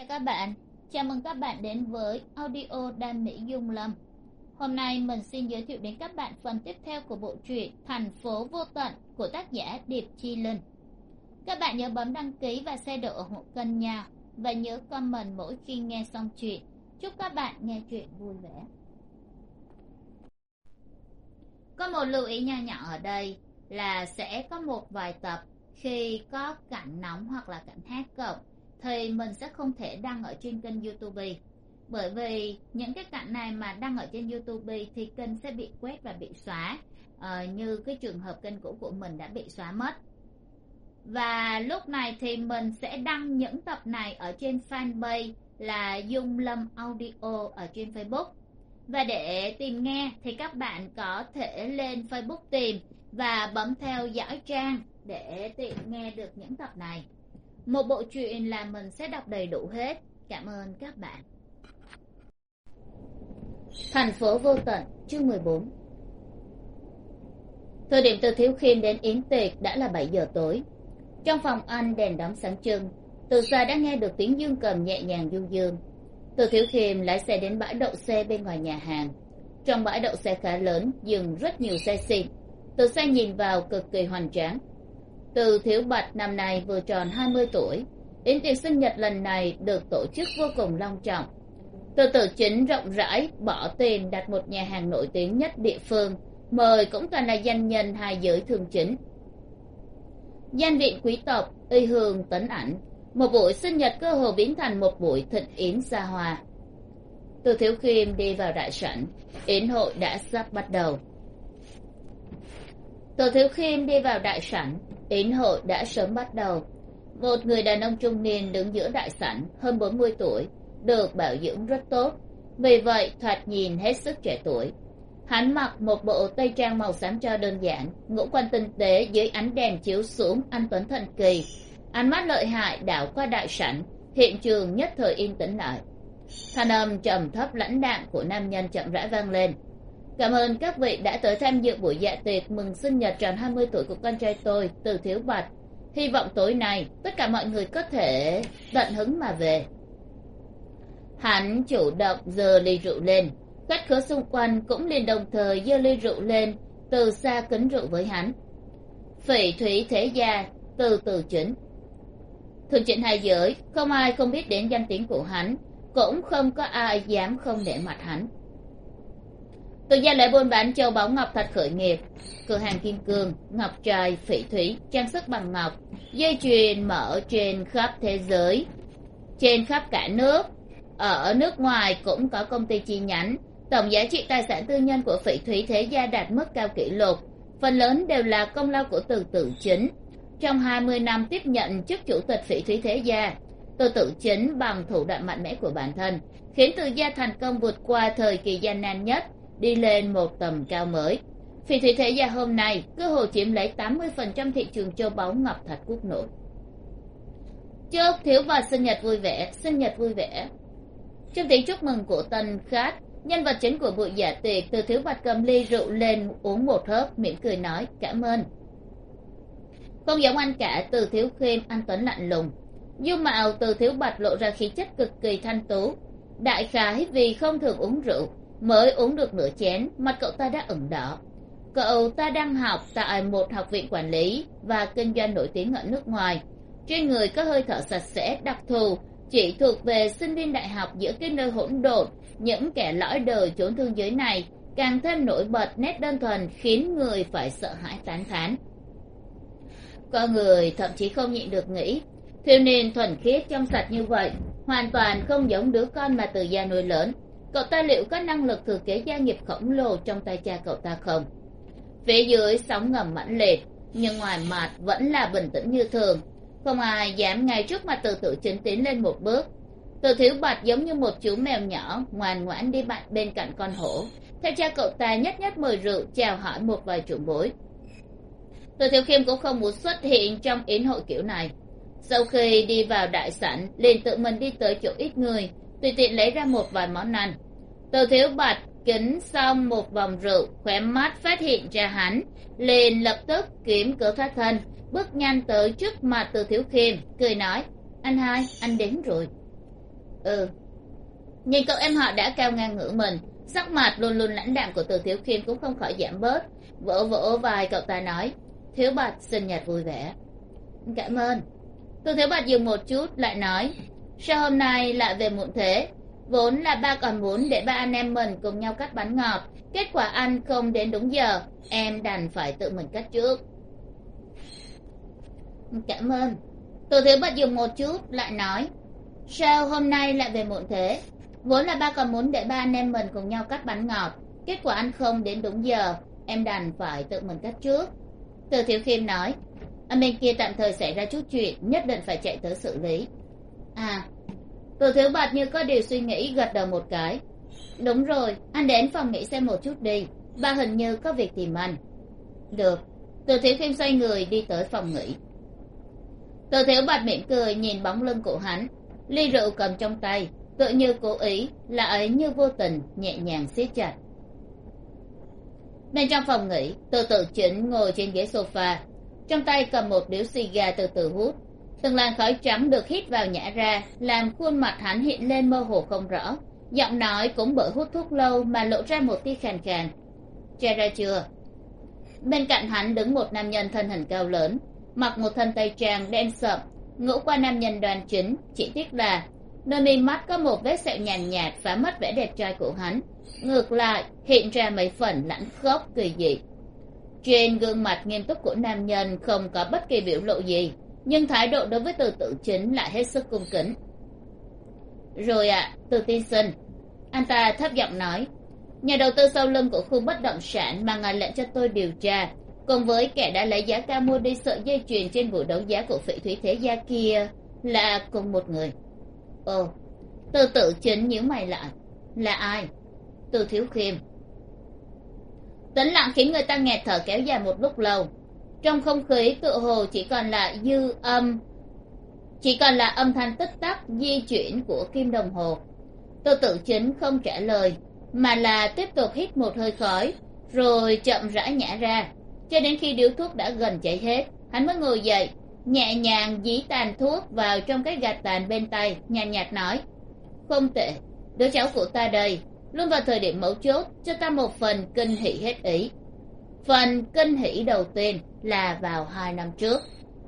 Chào các bạn, chào mừng các bạn đến với audio Đam Mỹ Dung Lâm. Hôm nay mình xin giới thiệu đến các bạn phần tiếp theo của bộ truyện Thành phố vô tận của tác giả Điệp Chi Linh. Các bạn nhớ bấm đăng ký và share độ ủng hộ kênh nha, và nhớ comment mỗi khi nghe xong chuyện. Chúc các bạn nghe chuyện vui vẻ. Có một lưu ý nho nhỏ ở đây là sẽ có một vài tập khi có cảnh nóng hoặc là cảnh hát cộng thì mình sẽ không thể đăng ở trên kênh YouTube, bởi vì những cái cảnh này mà đăng ở trên YouTube thì kênh sẽ bị quét và bị xóa, như cái trường hợp kênh cũ của mình đã bị xóa mất. Và lúc này thì mình sẽ đăng những tập này ở trên fanpage là Dung Lâm Audio ở trên Facebook. Và để tìm nghe thì các bạn có thể lên Facebook tìm và bấm theo dõi trang để tiện nghe được những tập này. Một bộ truyện là mình sẽ đọc đầy đủ hết. Cảm ơn các bạn. Thành phố vô tận, chương 14. Thời điểm Từ Thiếu Khiêm đến yến tiệc đã là 7 giờ tối. Trong phòng ăn đèn đóm sáng trưng, từ xa đã nghe được tiếng dương cầm nhẹ nhàng du dương. Từ Thiếu Khiêm lái xe đến bãi đậu xe bên ngoài nhà hàng. Trong bãi đậu xe khá lớn, dừng rất nhiều xe xịn. Từ xa nhìn vào cực kỳ hoành tráng. Từ Thiếu Bạch năm nay vừa tròn 20 tuổi. Yến tiệc sinh nhật lần này được tổ chức vô cùng long trọng. Từ Tử Chính rộng rãi bỏ tiền đặt một nhà hàng nổi tiếng nhất địa phương, mời cũng toàn là danh nhân hai giới thương chính. Danh viện quý tộc, uy hương tấn ảnh, một buổi sinh nhật cơ hồ biến thành một buổi thịnh yến xa hoa. Từ Thiếu Khiêm đi vào đại sảnh, yến hội đã sắp bắt đầu. Từ Thiếu Khiêm đi vào đại sảnh, yến hội đã sớm bắt đầu. Một người đàn ông trung niên đứng giữa đại sảnh, hơn 40 tuổi, được bảo dưỡng rất tốt, vì vậy thoạt nhìn hết sức trẻ tuổi. Hắn mặc một bộ tây trang màu xám tro đơn giản, ngũ quan tinh tế dưới ánh đèn chiếu xuống anh tuấn thần kỳ. Ánh mắt lợi hại đảo qua đại sảnh, hiện trường nhất thời yên tĩnh lại. Thanh âm trầm thấp lãnh đạm của nam nhân chậm rãi vang lên. Cảm ơn các vị đã tới tham dự buổi dạ tiệc mừng sinh nhật tròn 20 tuổi của con trai tôi, Từ Thiếu Bạch. Hy vọng tối nay tất cả mọi người có thể tận hứng mà về. Hắn chủ động giơ ly rượu lên, khách khứa xung quanh cũng liền đồng thời giơ ly rượu lên, từ xa kính rượu với hắn. Phỉ thúy thế gia, Từ Tử Chính. Thường trịnh hai giới, không ai không biết đến danh tiếng của hắn, cũng không có ai dám không để mặt hắn. Từ gia lại buôn bán châu báu ngọc thạch khởi nghiệp, cửa hàng kim cương, ngọc trai, phỉ thúy, trang sức bằng ngọc, dây chuyền mở trên khắp thế giới, trên khắp cả nước. Ở nước ngoài cũng có công ty chi nhánh. Tổng giá trị tài sản tư nhân của phỉ thúy thế gia đạt mức cao kỷ lục, phần lớn đều là công lao của Từ Tử Chính. Trong 20 năm tiếp nhận chức chủ tịch phỉ thúy thế gia, Từ Tử Chính bằng thủ đoạn mạnh mẽ của bản thân khiến Từ gia thành công vượt qua thời kỳ gian nan nhất, đi lên một tầm cao mới. Phỉ thúy thế gia hôm nay cơ hồ chiếm lấy 80% thị trường châu báu ngọc thạch quốc nội. Chúc Thiếu Bạch sinh nhật vui vẻ, sinh nhật vui vẻ. Trong tiếng chúc mừng của tân khách, nhân vật chính của buổi dạ tiệc, Từ Thiếu Bạch cầm ly rượu lên uống một hớp, mỉm cười nói cảm ơn. Không giống anh cả, Từ Thiếu Khiêm anh tuấn lạnh lùng. Dung mạo Từ Thiếu Bạch lộ ra khí chất cực kỳ thanh tú. Đại khái vì không thường uống rượu, mới uống được nửa chén, mặt cậu ta đã ửng đỏ. Cậu ta đang học tại một học viện quản lý và kinh doanh nổi tiếng ở nước ngoài. Trên người có hơi thở sạch sẽ đặc thù, chỉ thuộc về sinh viên đại học giữa cái nơi hỗn độn, những kẻ lõi đời chốn thương giới này càng thêm nổi bật nét đơn thuần khiến người phải sợ hãi tán thán. Có người thậm chí không nhịn được nghĩ, thiếu niên thuần khiết trong sạch như vậy hoàn toàn không giống đứa con mà Từ gia nuôi lớn. Cậu ta liệu có năng lực thừa kế gia nghiệp khổng lồ trong tay cha cậu ta không? Phía dưới sóng ngầm mãnh liệt, nhưng ngoài mặt vẫn là bình tĩnh như thường. Không ai dám ngay trước mặt Từ Tử Chính tiến lên một bước. Từ Thiếu Bạch giống như một chú mèo nhỏ ngoan ngoãn đi bên cạnh con hổ, theo cha cậu ta nhất nhất mời rượu chào hỏi một vài trưởng bối. Từ Thiếu Khiêm cũng không muốn xuất hiện trong yến hội kiểu này. Sau khi đi vào đại sảnh, liền tự mình đi tới chỗ ít người, tùy tiện lấy ra một vài món ăn. Từ Thiếu Bạch kính xong một vòng rượu, khóe mắt phát hiện ra hắn, liền lập tức kiếm cớ thoát thân, bước nhanh tới trước mặt Từ Thiếu Khiêm, cười nói anh hai, anh đến rồi. Ừ. Nhìn cậu em họ đã cao ngang ngửa mình, sắc mặt luôn luôn lãnh đạm của Từ Thiếu Khiêm cũng không khỏi giảm bớt. Vỗ vỗ vai cậu ta nói, Thiếu Bạch sinh nhật vui vẻ. Cảm ơn. Từ Thiếu Bạch dừng một chút lại nói, sao hôm nay lại về muộn thế? Vốn là ba còn muốn để ba anh em mình cùng nhau cắt bánh ngọt, kết quả anh không đến đúng giờ, em đành phải tự mình cắt trước. Cảm ơn. Từ Thiếu Bạch dừng một chút lại nói, sao hôm nay lại về muộn thế? Vốn là ba còn muốn để ba anh em mình cùng nhau cắt bánh ngọt, kết quả anh không đến đúng giờ, em đành phải tự mình cắt trước. Từ Thiếu Khiêm nói, ở bên kia tạm thời xảy ra chút chuyện, nhất định phải chạy tới xử lý. À. Từ Thiếu Bạch như có điều suy nghĩ gật đầu một cái. Đúng rồi, anh đến phòng nghỉ xem một chút đi, ba hình như có việc tìm anh. Được. Từ Thiếu Khiêm xoay người đi tới phòng nghỉ. Từ Thiếu Bạch mỉm cười nhìn bóng lưng của hắn, ly rượu cầm trong tay, tự như cố ý, là ấy như vô tình, nhẹ nhàng siết chặt. Bên trong phòng nghỉ, Từ Tử Chính ngồi trên ghế sofa, trong tay cầm một điếu xì gà từ từ hút. Từng làn khói trắng được hít vào nhả ra, làm khuôn mặt hắn hiện lên mơ hồ không rõ, giọng nói cũng bởi hút thuốc lâu mà lộ ra một tia khàn khàn. Cha ra chưa? Bên cạnh hắn đứng một nam nhân thân hình cao lớn, mặc một thân tây trang đen sậm, ngũ quan nam nhân đoan chính, chỉ tiếc là nơi mi mắt có một vết sẹo nhàn nhạt phá mất vẻ đẹp trai của hắn, ngược lại hiện ra mấy phần lãnh khốc kỳ dị. Trên gương mặt nghiêm túc của nam nhân không có bất kỳ biểu lộ gì, nhưng thái độ đối với Từ Tử Chính lại hết sức cung kính. Rồi ạ, Từ tiên sinh, anh ta thấp giọng nói, nhà đầu tư sau lưng của khu bất động sản mà ngài lệnh cho tôi điều tra, cùng với kẻ đã lấy giá cao mua đi sợi dây chuyền trên vụ đấu giá của Phỉ Thúy Thế Gia kia là cùng một người. Ồ. Từ Tử Chính nhíu mày lại. Là ai? Từ Thiếu Khiêm. Tĩnh lặng khiến người ta nghẹt thở kéo dài một lúc lâu. Trong không khí tựa hồ chỉ còn là âm thanh tích tắc di chuyển của kim đồng hồ. Từ Tử Chính không trả lời, mà là tiếp tục hít một hơi khói, rồi chậm rãi nhả ra, cho đến khi điếu thuốc đã gần cháy hết, hắn mới ngồi dậy, nhẹ nhàng dí tàn thuốc vào trong cái gạt tàn bên tay, nhàn nhạt nói, không tệ, đứa cháu của ta đây, luôn vào thời điểm mấu chốt cho ta một phần kinh hỉ hết ý. Phần kinh hỉ đầu tiên là vào 2 năm trước,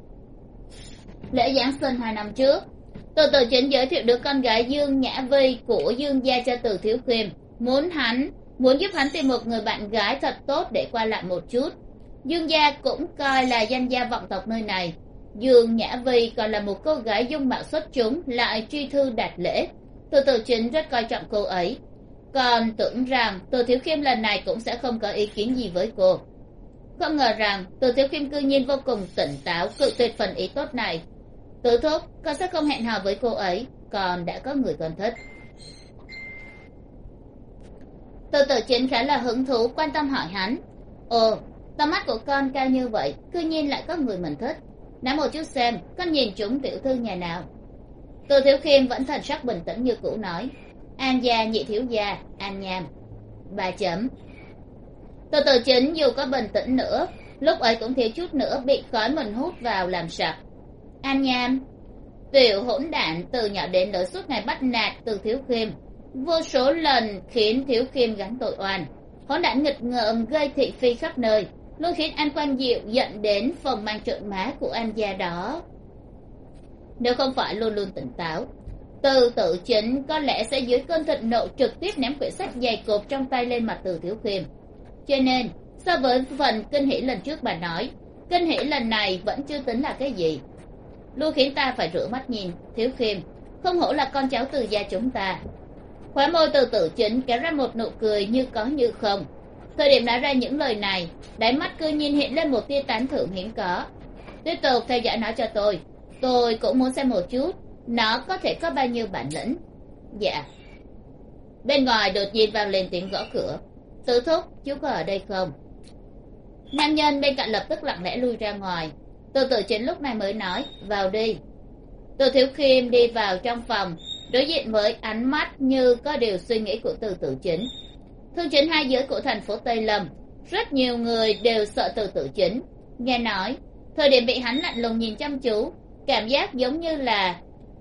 lễ Giáng sinh 2 năm trước, Từ Tử Chính giới thiệu đứa con gái Dương Nhã Vi của Dương gia cho Từ Thiếu Khiêm, muốn giúp hắn tìm một người bạn gái thật tốt để qua lại một chút. Dương gia cũng coi là danh gia vọng tộc nơi này. Dương Nhã Vi còn là một cô gái dung mạo xuất chúng, lại tri thư đạt lễ. Từ Tử Chính rất coi trọng cô ấy, còn tưởng rằng Từ Thiếu Khiêm lần này cũng sẽ không có ý kiến gì với cô. Không ngờ rằng Từ Thiếu Khiêm cư nhiên vô cùng tỉnh táo cự tuyệt phần ý tốt này. Tứ thúc, con sẽ không hẹn hò với cô ấy, còn đã có người con thích. Từ Tử Chính khá là hứng thú quan tâm hỏi hắn, ồ, tầm mắt của con cao như vậy, cư nhiên lại có người mình thích. Nói một chút xem, con nhìn chúng tiểu thư nhà nào? Từ Thiếu Khiêm vẫn thần sắc bình tĩnh như cũ nói, An gia nhị thiếu gia, An Nham. 3 chấm. Từ Tử Chính dù có bình tĩnh nữa, lúc ấy cũng thiếu chút nữa bị khói mình hút vào làm sặc. An Nham, tiểu hỗn đản từ nhỏ đến lớn suốt ngày bắt nạt Từ Thiếu Khiêm, vô số lần khiến Thiếu Khiêm gánh tội oan. Hỗn đản nghịch ngợm gây thị phi khắp nơi, luôn khiến An Quang Diệu giận đến phòng mang trợn má của An gia đó. Nếu không phải luôn luôn tỉnh táo, Từ Tử Chính có lẽ sẽ dưới cơn thịnh nộ trực tiếp ném quyển sách dày cộp trong tay lên mặt Từ Thiếu Khiêm. Cho nên so với phần kinh hỉ lần trước bà nói, kinh hỉ lần này vẫn chưa tính là cái gì. Luôn khiến ta phải rửa mắt nhìn. Thiếu Khiêm, không hổ là con cháu Từ gia chúng ta. Khóe môi Từ Tử Chính kéo ra một nụ cười như có như không. Thời điểm nói ra những lời này, đáy mắt cư nhiên hiện lên một tia tán thưởng hiếm có. Tiếp tục theo dõi nó cho tôi cũng muốn xem một chút nó có thể có bao nhiêu bản lĩnh. Dạ. Bên ngoài đột nhiên vang lên tiếng gõ cửa. Tứ thúc, chú có ở đây không? Nam nhân bên cạnh lập tức lặng lẽ lui ra ngoài. Từ Tử Chính lúc này mới nói, vào đi. Từ Thiếu Khiêm đi vào trong phòng, đối diện với ánh mắt như có điều suy nghĩ của Từ Tử Chính. Thương chính hai giới của thành phố Tây Lâm, rất nhiều người đều sợ Từ Tử Chính. Nghe nói thời điểm bị hắn lạnh lùng nhìn chăm chú, cảm giác giống như là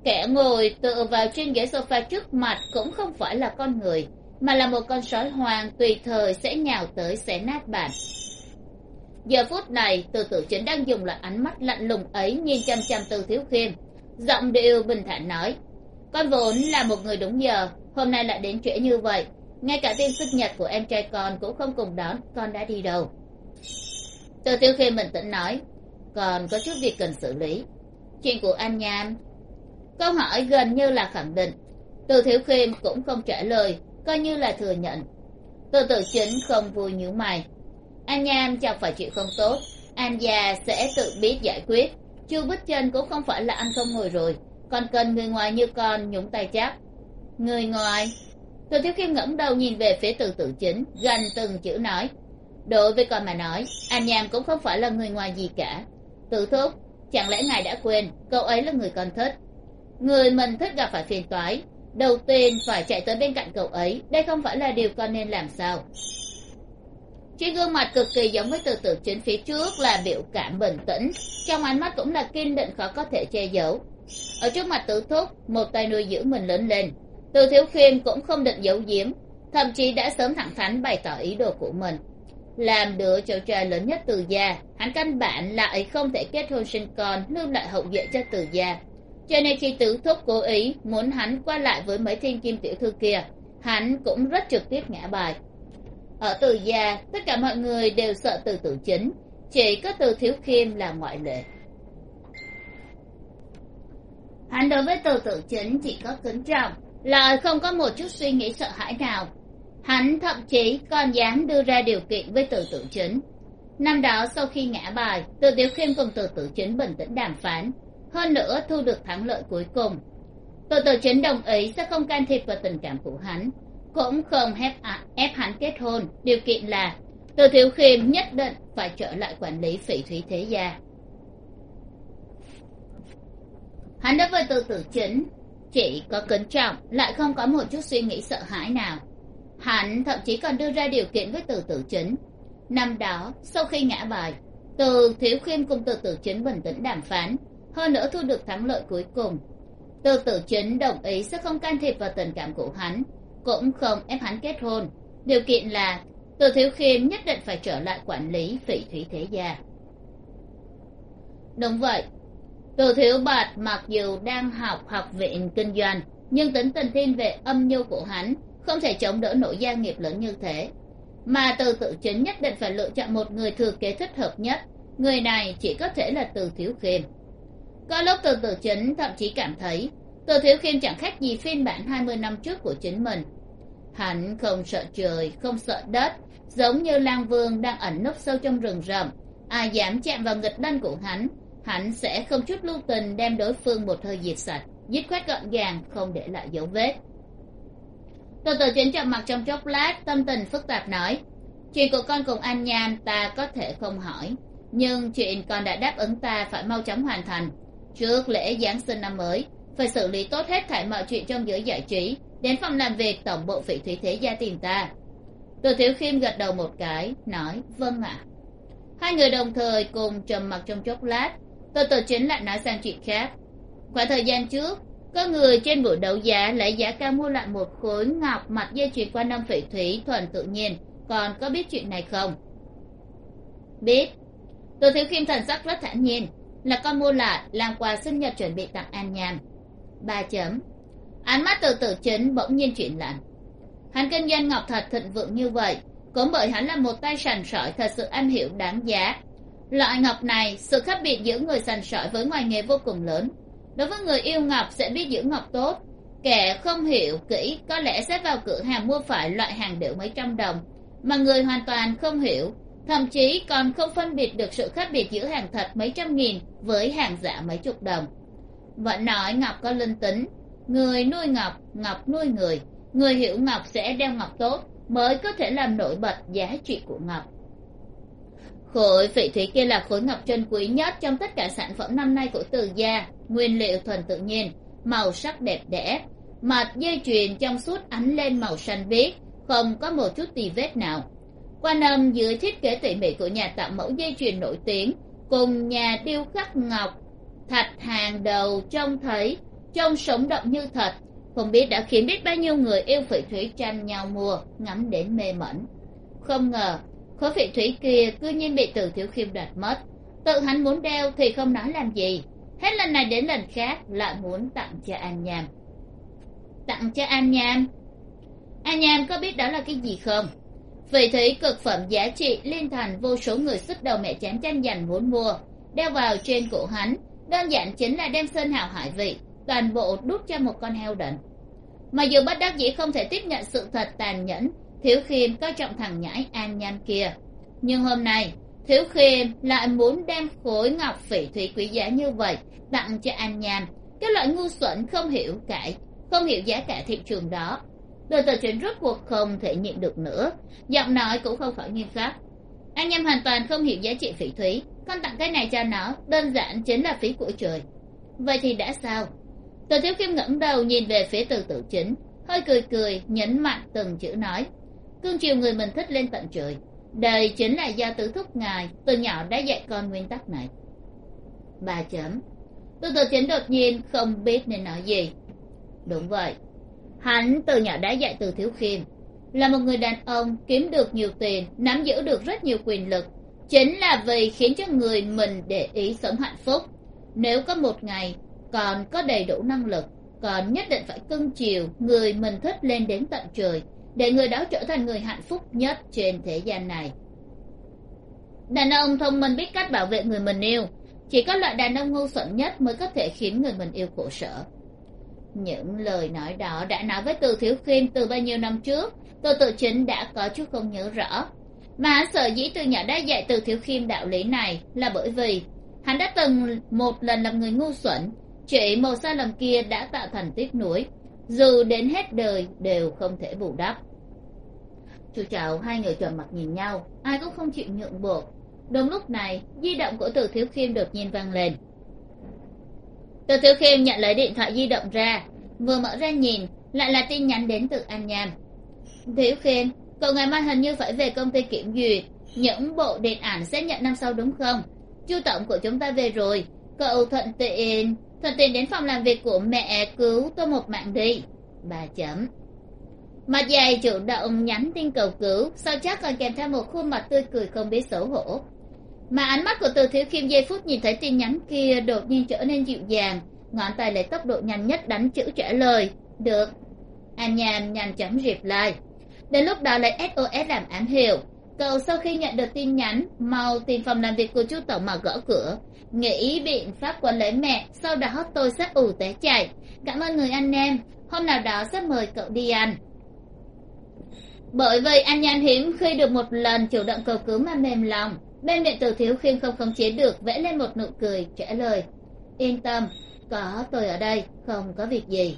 Kẻ ngồi tựa vào trên ghế sofa trước mặt cũng không phải là con người, mà là một con sói hoang tùy thời sẽ nhào tới xé nát bàn. Giờ phút này Từ Tử Chính đang dùng loại ánh mắt lạnh lùng ấy nhìn chăm chăm Từ Thiếu Khiêm, giọng điệu bình thản nói: con vốn là một người đúng giờ, hôm nay lại đến trễ như vậy, ngay cả tin sinh nhật của em trai con cũng không cùng đón, con đã đi đâu? Từ Thiếu Khiêm bình tĩnh nói: còn có chút việc cần xử lý. Chuyện của An Nham? Câu hỏi gần như là khẳng định. Từ Thiếu Khiêm cũng không trả lời, coi như là thừa nhận. Từ Tử Chính không vui nhíu mày. An Nham chẳng phải chuyện không tốt, An gia sẽ tự biết giải quyết. Chu Bích Chân cũng không phải là ăn không ngồi rồi, còn cần người ngoài như con nhúng tay chắc. Người ngoài? Từ Thiếu Khiêm ngẩng đầu nhìn về phía Từ Tử Chính, gần từng chữ nói: đối với con mà nói, An Nham cũng không phải là người ngoài gì cả. Từ thúc, chẳng lẽ ngài đã quên cậu ấy là người con thích? Người mình thích gặp phải phiền toái, đầu tiên phải chạy tới bên cạnh cậu ấy, đây không phải là điều con nên làm sao? Trên gương mặt cực kỳ giống với Từ Tử Chính phía trước là biểu cảm bình tĩnh, trong ánh mắt cũng là kiên định khó có thể che giấu. Ở trước mặt Từ thúc, một tay nuôi dưỡng mình lớn lên, Từ Thiếu Khiêm cũng không định giấu giếm, thậm chí đã sớm thẳng thắn bày tỏ ý đồ của mình. Làm đứa cháu trai lớn nhất Từ gia, hắn căn bản lại không thể kết hôn sinh con, lưu lại hậu duệ cho Từ gia. Cho nên khi Tứ thúc cố ý muốn hắn qua lại với mấy thiên kim tiểu thư kia, hắn cũng rất trực tiếp ngã bài. Ở Từ gia, tất cả mọi người đều sợ Từ Tử Chính, chỉ có Từ Thiếu Khiêm là ngoại lệ. Hắn đối với Từ Tử Chính chỉ có kính trọng, lại không có một chút suy nghĩ sợ hãi nào. Hắn thậm chí còn dám đưa ra điều kiện với Từ Tử Chính. Năm đó sau khi ngã bài, Từ Thiếu Khiêm cùng Từ Tử Chính bình tĩnh đàm phán, hơn nữa thu được thắng lợi cuối cùng. Từ Tử Chính đồng ý sẽ không can thiệp vào tình cảm của hắn, cũng không ép hắn kết hôn, điều kiện là Từ Thiếu Khiêm nhất định phải trở lại quản lý Phỉ Thúy thế gia. Hắn đối với Từ Tử Chính chỉ có kính trọng, lại không có một chút suy nghĩ sợ hãi nào. Hắn thậm chí còn đưa ra điều kiện với Từ Tử Chính. Năm đó sau khi ngã bài, Từ Thiếu Khiêm cùng Từ Tử Chính bình tĩnh đàm phán, hơn nữa thu được thắng lợi cuối cùng. Từ Tử Chính đồng ý sẽ không can thiệp vào tình cảm của hắn, cũng không ép hắn kết hôn, điều kiện là Từ Thiếu Khiêm nhất định phải trở lại quản lý Phỉ Thúy thế gia. Đúng vậy, Từ Thiếu Bạt mặc dù đang học học viện kinh doanh, nhưng tính tình thiên về âm nhu của hắn không thể chống đỡ nổi gia nghiệp lớn như thế, mà Từ Tử Chính nhất định phải lựa chọn một người thừa kế thích hợp nhất, người này chỉ có thể là Từ Thiếu Khiêm. Có lúc Từ Tử Chính thậm chí cảm thấy Từ Thiếu Khiêm chẳng khác gì phiên bản 20 năm trước của chính mình. Hắn không sợ trời, không sợ đất, giống như lang vương đang ẩn núp sâu trong rừng rậm, ai dám chạm vào nghịch lân của hắn sẽ không chút lưu tình đem đối phương một hơi diệt sạch, dứt khoát gọn gàng, không để lại dấu vết. Từ Tử Chính trầm mặc trong chốc lát, tâm tình phức tạp nói: chuyện của con cùng An Nham ta có thể không hỏi, nhưng chuyện con đã đáp ứng ta phải mau chóng hoàn thành. Trước lễ Giáng sinh năm mới, phải xử lý tốt hết thảy mọi chuyện trong giới giải trí, đến phòng làm việc tổng bộ Phỉ Thúy thế gia tìm ta. Từ Thiếu Khiêm gật đầu một cái, nói: vâng ạ. Hai người đồng thời cùng trầm mặc trong chốc lát. Từ Tử Chính lại nói sang chuyện khác: khoảng thời gian trước, có người trên buổi đấu giá lấy giá cao mua lại một khối ngọc mặt dây chuyền quan âm Phỉ Thúy thuần tự nhiên, còn có biết chuyện này không? Biết. Từ Thiếu Khiêm thần sắc rất thản nhiên: là con mua lại làm quà sinh nhật chuẩn bị tặng An Nham. 3 chấm. Ánh mắt Từ Tử Chính bỗng nhiên chuyển lạnh. Hắn kinh doanh ngọc thật thịnh vượng như vậy, cũng bởi hắn là một tay sành sỏi thật sự am hiểu đáng giá. Loại ngọc này, sự khác biệt giữa người sành sỏi với ngoài nghề vô cùng lớn. Đối với người yêu ngọc sẽ biết giữ ngọc tốt, kẻ không hiểu kỹ có lẽ sẽ vào cửa hàng mua phải loại hàng đểu mấy trăm đồng, mà người hoàn toàn không hiểu, thậm chí còn không phân biệt được sự khác biệt giữa hàng thật mấy trăm nghìn với hàng giả mấy chục đồng. Vẫn nói ngọc có linh tính, người nuôi ngọc, ngọc nuôi người, người hiểu ngọc sẽ đeo ngọc tốt mới có thể làm nổi bật giá trị của ngọc. Khối Phỉ Thúy kia là khối ngọc trân quý nhất trong tất cả sản phẩm năm nay của Từ gia, nguyên liệu thuần tự nhiên, màu sắc đẹp đẽ, mặt dây chuyền trong suốt ánh lên màu xanh biếc, không có một chút tì vết nào. Quan âm dưới thiết kế tỉ mỉ của nhà tạo mẫu dây chuyền nổi tiếng cùng nhà điêu khắc ngọc thạch hàng đầu trông thấy trông sống động như thật, không biết đã khiến biết bao nhiêu người yêu phỉ thúy tranh nhau mua ngắm đến mê mẩn. Không ngờ khối phỉ thúy kia cư nhiên bị Từ Thiếu Khiêm đoạt mất. Tự hắn muốn đeo thì không nói làm gì, hết lần này đến lần khác lại muốn tặng cho An Nham. Tặng cho An Nham? An Nham có biết đó là cái gì không? Phỉ thúy cực phẩm giá trị liên thành vô số người sức đầu mẹ chán tranh giành muốn mua, đeo vào trên cổ hắn đơn giản chính là đem sơn hào hải vị toàn bộ đút cho một con heo đần. Mà dù bất đắc dĩ không thể tiếp nhận sự thật tàn nhẫn, Thiếu Khiêm coi trọng thằng nhãi An Nham kia, nhưng hôm nay Thiếu Khiêm lại muốn đem khối ngọc phỉ thúy quý giá như vậy tặng cho An Nham, cái loại ngu xuẩn không hiểu giá cả thị trường đó. Từ Từ Chính rốt cuộc không thể nhịn được nữa, giọng nói cũng không khỏi nghiêm khắc. An Nham hoàn toàn không hiểu giá trị phỉ thúy, con tặng cái này cho nó đơn giản chính là phí của trời. Vậy thì đã sao? Từ Thiếu Khiêm ngẩng đầu nhìn về phía Từ Từ Chính, hơi cười cười nhấn mạnh từng chữ nói: cương chiều người mình thích lên tận trời. Đây chính là do tứ thúc ngài từ nhỏ đã dạy con nguyên tắc này. 3 chấm. Từ Từ Chính đột nhiên không biết nên nói gì. Đúng vậy, hắn từ nhỏ đã dạy Từ Thiếu Khiêm là một người đàn ông kiếm được nhiều tiền, nắm giữ được rất nhiều quyền lực, chính là vì khiến cho người mình để ý sống hạnh phúc. Nếu có một ngày còn có đầy đủ năng lực, còn nhất định phải cưng chiều người mình thích lên đến tận trời, để người đó trở thành người hạnh phúc nhất trên thế gian này. Đàn ông thông minh biết cách bảo vệ người mình yêu, chỉ có loại đàn ông ngu xuẩn nhất mới có thể khiến người mình yêu khổ sở. Những lời nói đó đã nói với Từ Thiếu Khiêm từ bao nhiêu năm trước, Từ Từ Chính đã có chút không nhớ rõ. Mà hắn sở dĩ từ nhỏ đã dạy Từ Thiếu Khiêm đạo lý này là bởi vì hắn đã từng một lần làm người ngu xuẩn, chỉ một sai lầm kia đã tạo thành tiếc nuối, dù đến hết đời đều không thể bù đắp. Chú cháu hai người tròn mặt nhìn nhau, ai cũng không chịu nhượng bộ. Đúng lúc này, di động của Từ Thiếu Khiêm đột nhiên vang lên. Từ Thiếu Khiêm nhận lấy điện thoại di động ra, vừa mở ra nhìn, lại là tin nhắn đến từ An Nham. Thiếu Khiêm, cậu ngày mai hình như phải về công ty kiểm duyệt những bộ điện ảnh sẽ nhận năm sau đúng không? Chu tổng của chúng ta về rồi, cậu thuận tiện đến phòng làm việc của mẹ cứu tôi một mạng đi. 3 chấm. Mặt dày chủ động nhắn tin cầu cứu, sau chắc còn kèm theo một khuôn mặt tươi cười không biết xấu hổ. Mà ánh mắt của Từ Thiếu Khiêm giây phút nhìn thấy tin nhắn kia đột nhiên trở nên dịu dàng, ngón tay lấy tốc độ nhanh nhất đánh chữ trả lời. Được. An Nham nhanh chóng reply. Đến lúc đó lấy SOS làm ám hiệu. Cậu sau khi nhận được tin nhắn mau tìm phòng làm việc của chú tổng mà gõ cửa, nghĩ biện pháp quấn lấy mẹ, sau đó tôi sẽ ù té chạy. Cảm ơn người anh em, hôm nào đó sẽ mời cậu đi ăn. Bởi vậy An Nham hiếm khi được một lần chủ động cầu cứu mà mềm lòng. Bên miệng Từ Thiếu Khiêm không khống chế được vẽ lên một nụ cười trả lời: yên tâm, có tôi ở đây, không có việc gì.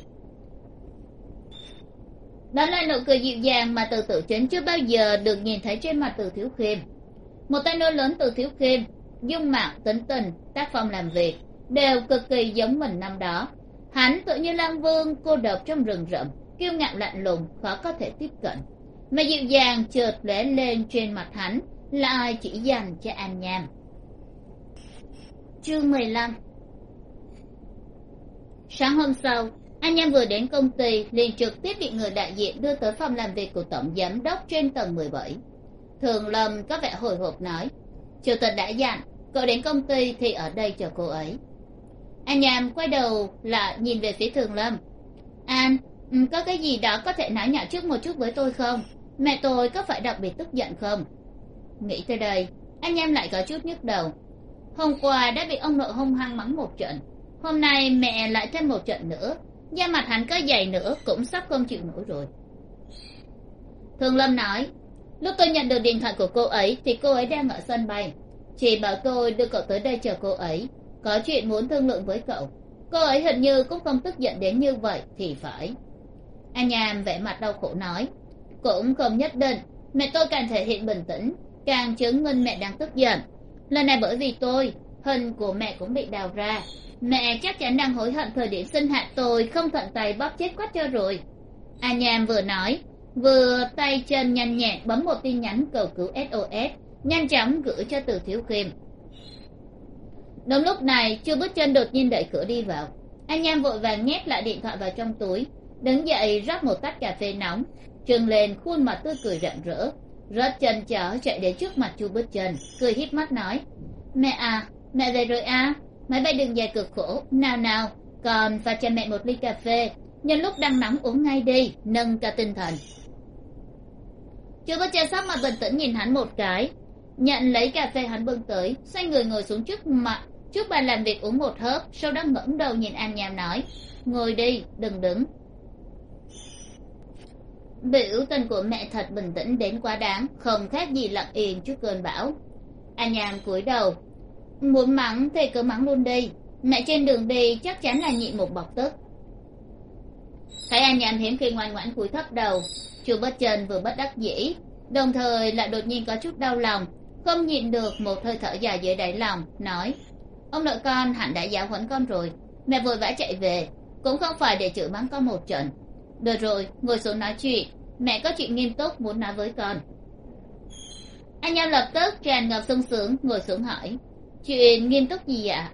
Đó là nụ cười dịu dàng mà Từ Tử Chính chưa bao giờ được nhìn thấy trên mặt Từ Thiếu Khiêm. Một tay nô lớn Từ Thiếu Khiêm, dung mạo, tính tình, tác phong làm việc đều cực kỳ giống mình năm đó. Hắn tự như lang vương cô độc trong rừng rậm, kiêu ngạo lạnh lùng, khó có thể tiếp cận. Mà dịu dàng chợt lóe lên trên mặt hắn lại chỉ dành cho An Nham. Chương 15. Sáng hôm sau, An Nham vừa đến công ty liền trực tiếp bị người đại diện đưa tới phòng làm việc của tổng giám đốc trên tầng 17. Thường Lâm có vẻ hồi hộp nói: chủ tịch đã dặn cậu đến công ty thì ở đây chờ cô ấy. An Nham quay đầu lại nhìn về phía Thường Lâm. An, có cái gì đó có thể nói nhỏ trước một chút với tôi không? Mẹ tôi có phải đặc biệt tức giận không? Nghĩ tới đây, An Nham lại có chút nhức đầu. Hôm qua đã bị ông nội hung hăng mắng một trận, hôm nay mẹ lại thêm một trận nữa, da mặt hắn có dày nữa cũng sắp không chịu nổi rồi. Thường Lâm nói: lúc tôi nhận được điện thoại của cô ấy thì cô ấy đang ở sân bay, chỉ bảo tôi đưa cậu tới đây chờ cô ấy, có chuyện muốn thương lượng với cậu. Cô ấy hình như cũng không tức giận đến như vậy thì phải. An Nham vẻ mặt đau khổ nói: cũng không nhất định, mẹ tôi càng thể hiện bình tĩnh càng chứng minh mẹ đang tức giận. Lần này bởi vì tôi, hình của mẹ cũng bị đào ra, mẹ chắc chắn đang hối hận thời điểm sinh hạ tôi không thuận tay bóp chết quách cho rồi. An Nham vừa nói vừa tay chân nhanh nhẹn bấm một tin nhắn cầu cứu SOS, nhanh chóng gửi cho Từ Thiếu Khiêm. Đúng lúc này Chu Bích Chân đột nhiên đẩy cửa đi vào. Anh Nham vội vàng nhét lại điện thoại vào trong túi, đứng dậy rót một tách cà phê nóng, trừng lên khuôn mặt tươi cười rạng rỡ, rớt chân chó chạy đến trước mặt Chu Bích Trần, cười híp mắt nói: mẹ à, mẹ về rồi à, máy bay đường dài cực khổ, nào nào còn pha cho mẹ một ly cà phê, nhân lúc đang nóng uống ngay đi, nâng cao tinh thần. Chu Bích Trần sắc mặt bình tĩnh nhìn hắn một cái, nhận lấy cà phê hắn bưng tới, xoay người ngồi xuống trước bàn làm việc uống một hớp, sau đó ngẩng đầu nhìn An Nham nói: ngồi đi, đừng đứng. Biểu tình của mẹ thật bình tĩnh đến quá đáng, không khác gì lặng yên trước cơn bão. An Nham cúi đầu: muốn mắng thì cứ mắng luôn đi, mẹ trên đường đi chắc chắn là nhịn một bọc tức. Thấy An Nham hiếm khi ngoan ngoãn cúi thấp đầu, Chu Bất Trần vừa bất đắc dĩ, đồng thời lại đột nhiên có chút đau lòng, không nhịn được một hơi thở dài dưới đáy lòng, nói: ông nội con hẳn đã giáo huấn con rồi, mẹ vội vã chạy về cũng không phải để chửi mắng con một trận. Được rồi, ngồi xuống nói chuyện, mẹ có chuyện nghiêm túc muốn nói với con. Anh Nham lập tức tràn ngập sung sướng ngồi xuống hỏi: chuyện nghiêm túc gì ạ?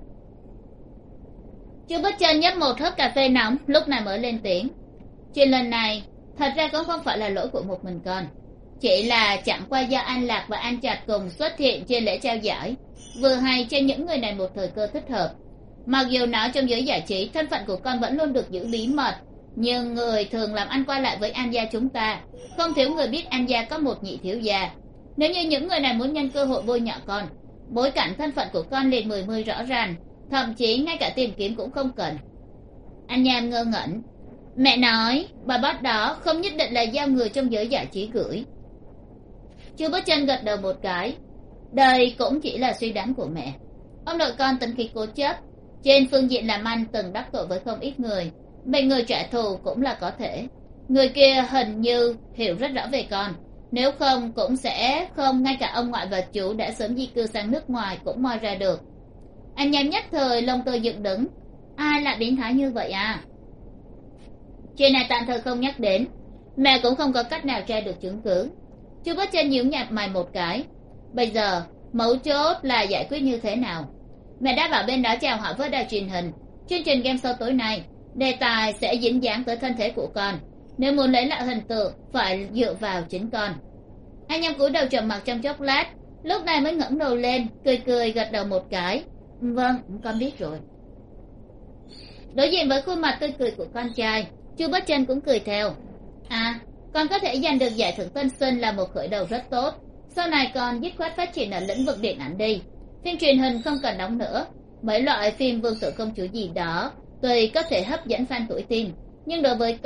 Chu Bất Trần nhấp một hớp cà phê nóng, lúc này mới lên tiếng: chuyện lần này thật ra cũng không phải là lỗi của một mình con, chỉ là chẳng qua do An Lạc và An Trạch cùng xuất hiện trên lễ trao giải, vừa hay cho những người này một thời cơ thích hợp. Mặc dù nói trong giới giải trí thân phận của con vẫn luôn được giữ bí mật, nhưng người thường làm ăn qua lại với An gia chúng ta không thiếu người biết An gia có một nhị thiếu gia. Nếu như những người này muốn nhân cơ hội bôi nhọ con, bối cảnh thân phận của con liền mười mươi rõ ràng, thậm chí ngay cả tìm kiếm cũng không cần. An Nham ngơ ngẩn: mẹ nói bài báo đó không nhất định là do người trong giới giải trí gửi. Chu Bất Chân gật đầu một cái: đây cũng chỉ là suy đoán của mẹ. Ông nội con tính khí cố chấp, trên phương diện làm ăn từng đắc tội với không ít người, bị người trả thù cũng là có thể. Người kia hình như hiểu rất rõ về con, nếu không cũng sẽ không ngay cả ông ngoại và chú đã sớm di cư sang nước ngoài cũng moi ra được. Anh Nham nhất thời lông tơ dựng đứng: ai lại biến thái như vậy à? Chuyện này tạm thời không nhắc đến, mẹ cũng không có cách nào tra được chứng cứ. Chu Bất Chân nhíu nhạt mày một cái: bây giờ mấu chốt là giải quyết như thế nào? Mẹ đã bảo bên đó chào hỏi với đài truyền hình, chương trình game show tối nay đề tài sẽ dính dáng tới thân thể của con, nếu muốn lấy lại hình tượng phải dựa vào chính con. Anh Nham cúi đầu trầm mặc trong chốc lát, lúc này mới ngẩng đầu lên, cười cười gật đầu một cái: vâng, con biết rồi. Đối diện với khuôn mặt tươi cười của con trai, Chu Bất Chân cũng cười theo: à, con có thể giành được giải thưởng tân sinh là một khởi đầu rất tốt, sau này con dứt khoát phát triển ở lĩnh vực điện ảnh đi, phim truyền hình không cần đóng nữa. Mấy loại phim vương tử công chúa gì đó tuy có thể hấp dẫn fan tuổi teen, nhưng đối với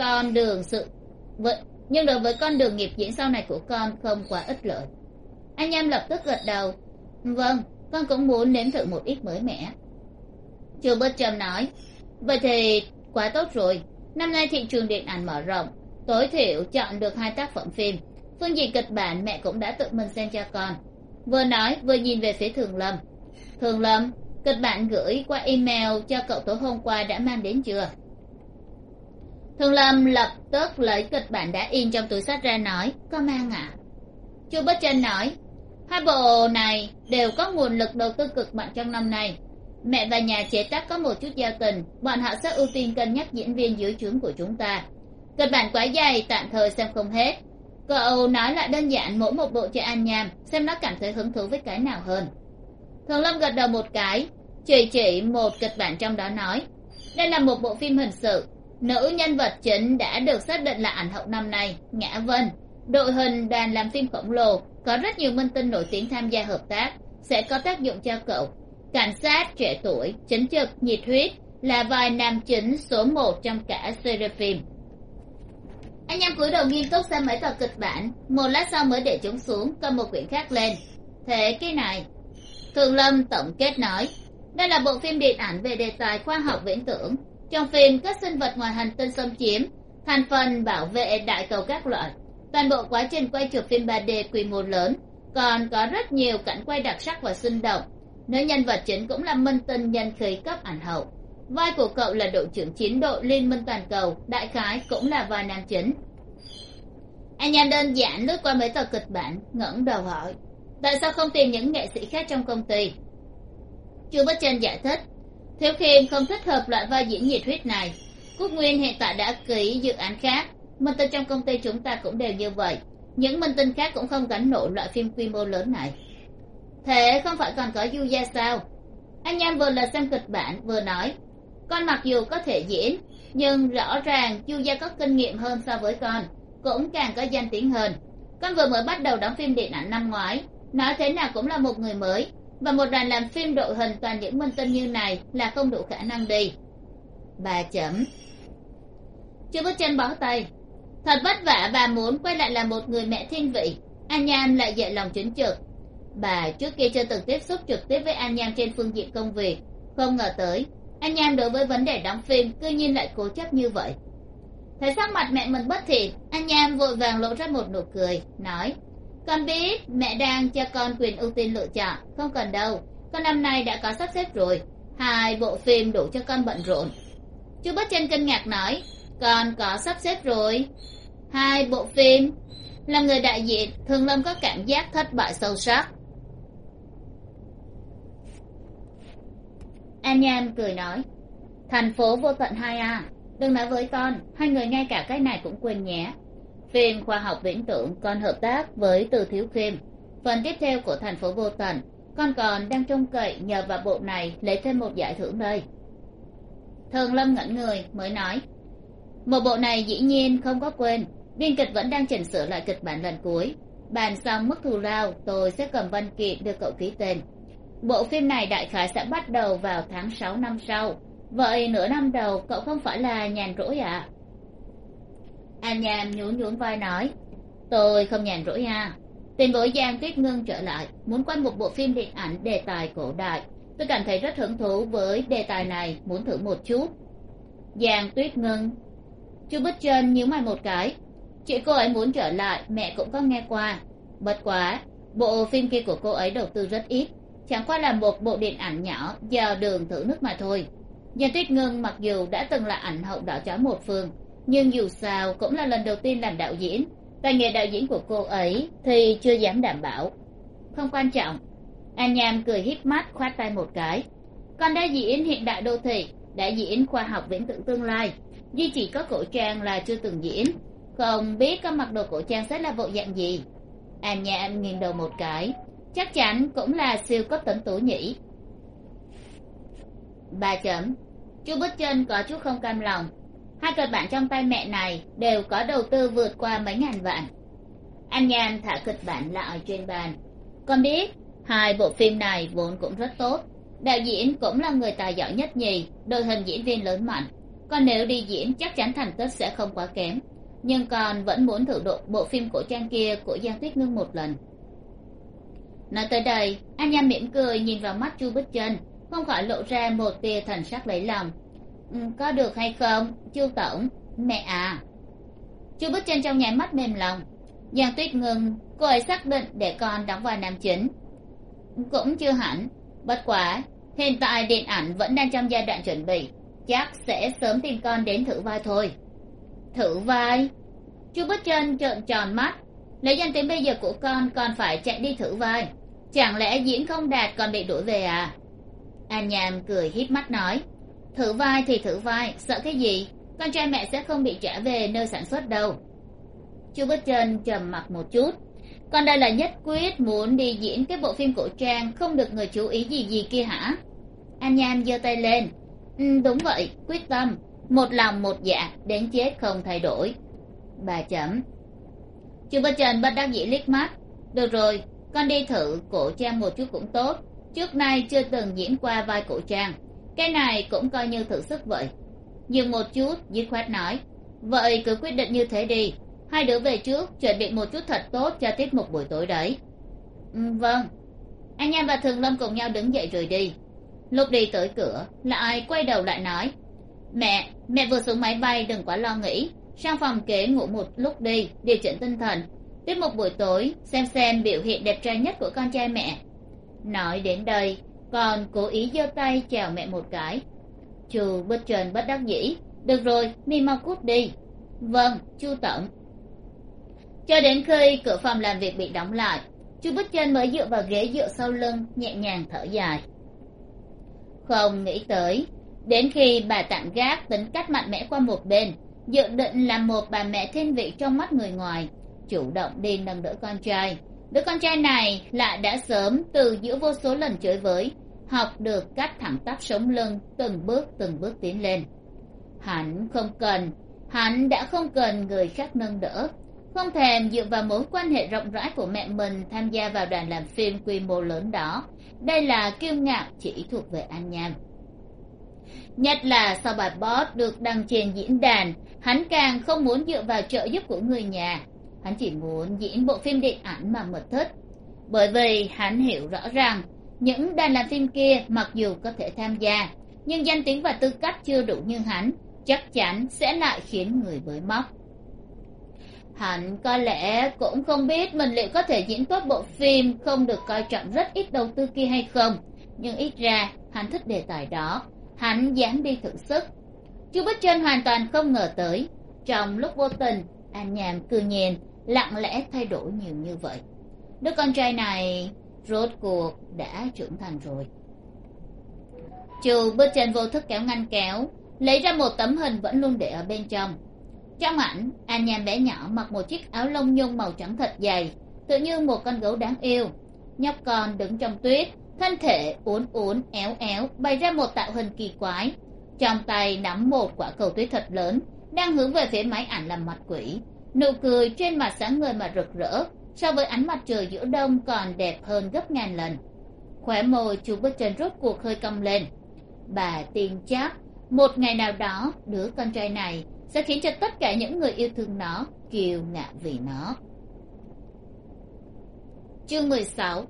con đường nghiệp diễn sau này của con không quá ích lợi. Anh Nham lập tức gật đầu: vâng, con cũng muốn nếm thử một ít mới mẻ. Chu Bất Trâm nói: vậy thì quá tốt rồi, năm nay thị trường điện ảnh mở rộng, tối thiểu chọn được 2 tác phẩm phim, phương diện kịch bản mẹ cũng đã tự mình xem cho con. Vừa nói vừa nhìn về phía Thường Lâm: Thường Lâm, kịch bản gửi qua email cho cậu tối hôm qua đã mang đến chưa? Thường Lâm lập tức lấy kịch bản đã in trong túi xách ra nói: con mang ạ. Chu Bất Chân nói: 2 bộ này đều có nguồn lực đầu tư cực mạnh trong năm nay, mẹ và nhà chế tác có một chút giao tình, bọn họ sẽ ưu tiên cân nhắc diễn viên dưới trướng của chúng ta. Kịch bản quá dài tạm thời xem không hết, cậu nói lại đơn giản mỗi một bộ cho An Nham xem nó cảm thấy hứng thú với cái nào hơn. Thường Lâm gật đầu một cái, chỉ một kịch bản trong đó nói: đây là một bộ phim hình sự, nữ nhân vật chính đã được xác định là ảnh hậu năm nay, Ngã Vân. Đội hình đoàn làm phim khổng lồ, có rất nhiều minh tinh nổi tiếng tham gia hợp tác, sẽ có tác dụng cho cậu. Cảnh sát trẻ tuổi, chính trực, nhiệt huyết, là vai nam chính số 1 trong cả series phim. Anh Nham cúi đầu nghiêm túc xem mấy tờ kịch bản, một lát sau mới để chúng xuống, cầm một quyển khác lên. Thế cái này? Thường Lâm tổng kết nói: đây là bộ phim điện ảnh về đề tài khoa học viễn tưởng. Trong phim các sinh vật ngoài hành tinh xâm chiếm, thành phần bảo vệ đại cầu các loại. Toàn bộ quá trình quay chụp phim 3D quy mô lớn, còn có rất nhiều cảnh quay đặc sắc và sinh động. Nữ nhân vật chính cũng là minh tinh nhân khí cấp ảnh hậu. Vai của cậu là đội trưởng chiến đội liên minh toàn cầu, đại khái cũng là vai nam chính. Anh Nham đơn giản lướt qua mấy tờ kịch bản, ngẩng đầu hỏi: tại sao không tìm những nghệ sĩ khác trong công ty? Chu Bất Chân giải thích: Thiếu Khiêm không thích hợp loại vai diễn nhiệt huyết này. Cúc Nguyên hiện tại đã ký dự án khác, minh tinh trong công ty chúng ta cũng đều như vậy, những minh tinh khác cũng không gánh nổi loại phim quy mô lớn này. Thế không phải còn có Du Gia sao? Anh Nham vừa là xem kịch bản vừa nói, con mặc dù có thể diễn, nhưng rõ ràng Du Gia có kinh nghiệm hơn so với con, cũng càng có danh tiếng hơn. Con vừa mới bắt đầu đóng phim điện ảnh năm ngoái, nói thế nào cũng là một người mới, và một đoàn làm phim đội hình toàn những minh tinh như này là không đủ khả năng đi. Bà chấm. Chưa bước chân bó tay. Thật vất vả bà muốn quay lại là một người mẹ thiên vị. An Nham lại dạy lòng chính trực. Bà trước kia chưa từng tiếp xúc trực tiếp với An Nham trên phương diện công việc, không ngờ tới An Nham đối với vấn đề đóng phim cư nhiên lại cố chấp như vậy. Thấy sắc mặt mẹ mình bất thiện, An Nham vội vàng lộ ra một nụ cười, nói: con biết mẹ đang cho con quyền ưu tiên lựa chọn, không cần đâu, con năm nay đã có sắp xếp rồi, 2 bộ phim đủ cho con bận rộn. Chú Bích Chân kinh ngạc nói: con có sắp xếp rồi? 2 bộ phim? Là người đại diện, Thường Lâm có cảm giác thất bại sâu sắc. An Nham cười nói: Thành phố vô tận 2A, đừng nói với con, hai người ngay cả cái này cũng quên nhé. Phim khoa học viễn tưởng con hợp tác với Từ Thiếu Khiêm, phần tiếp theo của Thành phố vô tận con còn đang trông cậy nhờ vào bộ này lấy thêm một giải thưởng đây. Thường Lâm ngẩn người mới nói: một bộ này dĩ nhiên không có quên, biên kịch vẫn đang chỉnh sửa lại kịch bản lần cuối, bàn xong mức thù lao tôi sẽ cầm văn kiện đưa cậu ký tên. Bộ phim này đại khái sẽ bắt đầu vào tháng 6 năm sau, vậy nửa năm đầu cậu không phải là nhàn rỗi à? An Nham nhún nhún vai nói: tôi không nhàn rỗi à. Tiền bối Giang Tuyết Ngưng trở lại, muốn quay một bộ phim điện ảnh đề tài cổ đại, tôi cảm thấy rất hứng thú với đề tài này, muốn thử một chút. Giang Tuyết Ngưng. Chu Bích Trân nhíu mày một cái. Chị cô ấy muốn trở lại mẹ cũng có nghe qua, bất quá bộ phim kia của cô ấy đầu tư rất ít, chẳng qua là một bộ điện ảnh nhỏ do Đường thử nước mà thôi. Giang Tuyết Ngưng mặc dù đã từng là ảnh hậu đỏ chói một phương, nhưng dù sao cũng là lần đầu tiên làm đạo diễn, tài nghề đạo diễn của cô ấy thì chưa dám đảm bảo. Không quan trọng. An Nham cười híp mắt khoát tay một cái. Con đã diễn hiện đại đô thị, đã diễn khoa học viễn tưởng tương lai, duy chỉ có cổ trang là chưa từng diễn, không biết con mặc đồ cổ trang sẽ là bộ dạng gì. An Nham nghiêng đầu một cái, chắc chắn cũng là siêu cấp tấn tú nhỉ. 3 chấm. Chu Bích Trân có chút không cam lòng. 2 kịch bản trong tay mẹ này đều có đầu tư vượt qua mấy ngàn vạn. An Nham thả kịch bản lại trên bàn. Con biết 2 bộ phim này vốn cũng rất tốt, đạo diễn cũng là người tài giỏi nhất nhì, đội hình diễn viên lớn mạnh, còn nếu đi diễn chắc chắn thành tích sẽ không quá kém, nhưng con vẫn muốn thử độ bộ phim cổ trang kia của Giang Tuyết Ngưng một lần. Nói tới đây, An Nham mỉm cười nhìn vào mắt Chu Bích Trân, không khỏi lộ ra một tia thần sắc lấy lòng. Có được hay không, Chu tổng? Mẹ à. Chu Bích Trân trong nháy mắt mềm lòng. Giang Tuyết Ngưng, cô ấy xác định để con đóng vai nam chính? Cũng chưa hẳn, bất quá hiện tại điện ảnh vẫn đang trong giai đoạn chuẩn bị, chắc sẽ sớm tìm con đến thử vai thôi. Thử vai? Chu Bích Trân trợn tròn mắt. Lấy danh tiếng bây giờ của con còn phải chạy đi thử vai, chẳng lẽ diễn không đạt còn bị đuổi về à? An Nham cười híp mắt nói: thử vai thì thử vai, sợ cái gì, con trai mẹ sẽ không bị trả về nơi sản xuất đâu. Chu Bích Trân trầm mặc một chút. Con đây là nhất quyết muốn đi diễn cái bộ phim cổ trang không được người chú ý gì gì kia hả? An Nham giơ tay lên. Đúng vậy, quyết tâm, một lòng một dạ, đến chết không thay đổi. 3 chấm. Chu Bích Trân bất đắc dĩ liếc mắt. Được rồi, con đi thử cổ trang một chút cũng tốt, trước nay chưa từng diễn qua vai cổ trang, cái này cũng coi như thử sức vậy. Dừng một chút, dứt khoát nói: vậy cứ quyết định như thế đi, 2 đứa về trước chuẩn bị một chút thật tốt cho tiết mục buổi tối đấy. Vâng. Anh Nham và Thường Lâm cùng nhau đứng dậy rời đi. Lúc đi tới cửa lại quay đầu lại nói: mẹ vừa xuống máy bay đừng quá lo nghĩ, sang phòng kế ngủ một lúc đi, điều chỉnh tinh thần, tiết mục buổi tối xem biểu hiện đẹp trai nhất của con trai mẹ. Nói đến đây còn cố ý giơ tay chào mẹ một cái. Chu Bích Trân bất đắc dĩ: được rồi, mi mau cút đi. Vâng, Chu tổng. Cho đến khi cửa phòng làm việc bị đóng lại, Chu Bích Trân mới dựa vào ghế dựa sau lưng nhẹ nhàng thở dài. Không nghĩ tới đến khi bà tạm gác tính cách mạnh mẽ qua một bên, dự định làm một bà mẹ thiên vị trong mắt người ngoài, chủ động đi nâng đỡ con trai. Đứa con trai này lại đã sớm từ giữa vô số lần chửi bới học được cách thẳng tắp sống lưng, từng bước tiến lên. Hắn đã không cần người khác nâng đỡ, không thèm dựa vào mối quan hệ rộng rãi của mẹ mình tham gia vào đoàn làm phim quy mô lớn đó. Đây là kiêu ngạo chỉ thuộc về An Nham. Nhất là sau bài boss được đăng trên diễn đàn, hắn càng không muốn dựa vào trợ giúp của người nhà. Hắn chỉ muốn diễn bộ phim điện ảnh mà mình thích, bởi vì hắn hiểu rõ rằng những đoàn làm phim kia mặc dù có thể tham gia, nhưng danh tiếng và tư cách chưa đủ như hắn, chắc chắn sẽ lại khiến người bới móc. Hắn có lẽ cũng không biết mình liệu có thể diễn tốt bộ phim không được coi trọng rất ít đầu tư kia hay không, nhưng ít ra hắn thích đề tài đó, hắn dám đi thử sức. Chu Bích Trân hoàn toàn không ngờ tới, trong lúc vô tình An Nham cư nhiên lặng lẽ thay đổi nhiều như vậy. Đứa con trai này rốt cuộc đã trưởng thành rồi. Chu Bích Trân vô thức kéo ngăn kéo, lấy ra một tấm hình vẫn luôn để ở bên trong. Trong ảnh, An Nham bé nhỏ mặc một chiếc áo lông nhung màu trắng thật dày, tự như một con gấu đáng yêu. Nhóc con đứng trong tuyết, thân thể uốn uốn éo éo, bày ra một tạo hình kỳ quái. Trong tay nắm một quả cầu tuyết thật lớn, đang hướng về phía máy ảnh làm mặt quỷ. Nụ cười trên mặt sáng ngời mà rực rỡ, so với ánh mặt trời giữa đông còn đẹp hơn gấp ngàn lần. Khóe môi Chu Bích Trân rốt cuộc hơi cong lên. Bà tin chắc một ngày nào đó đứa con trai này sẽ khiến cho tất cả những người yêu thương nó kiêu ngạo vì nó. Chương 16.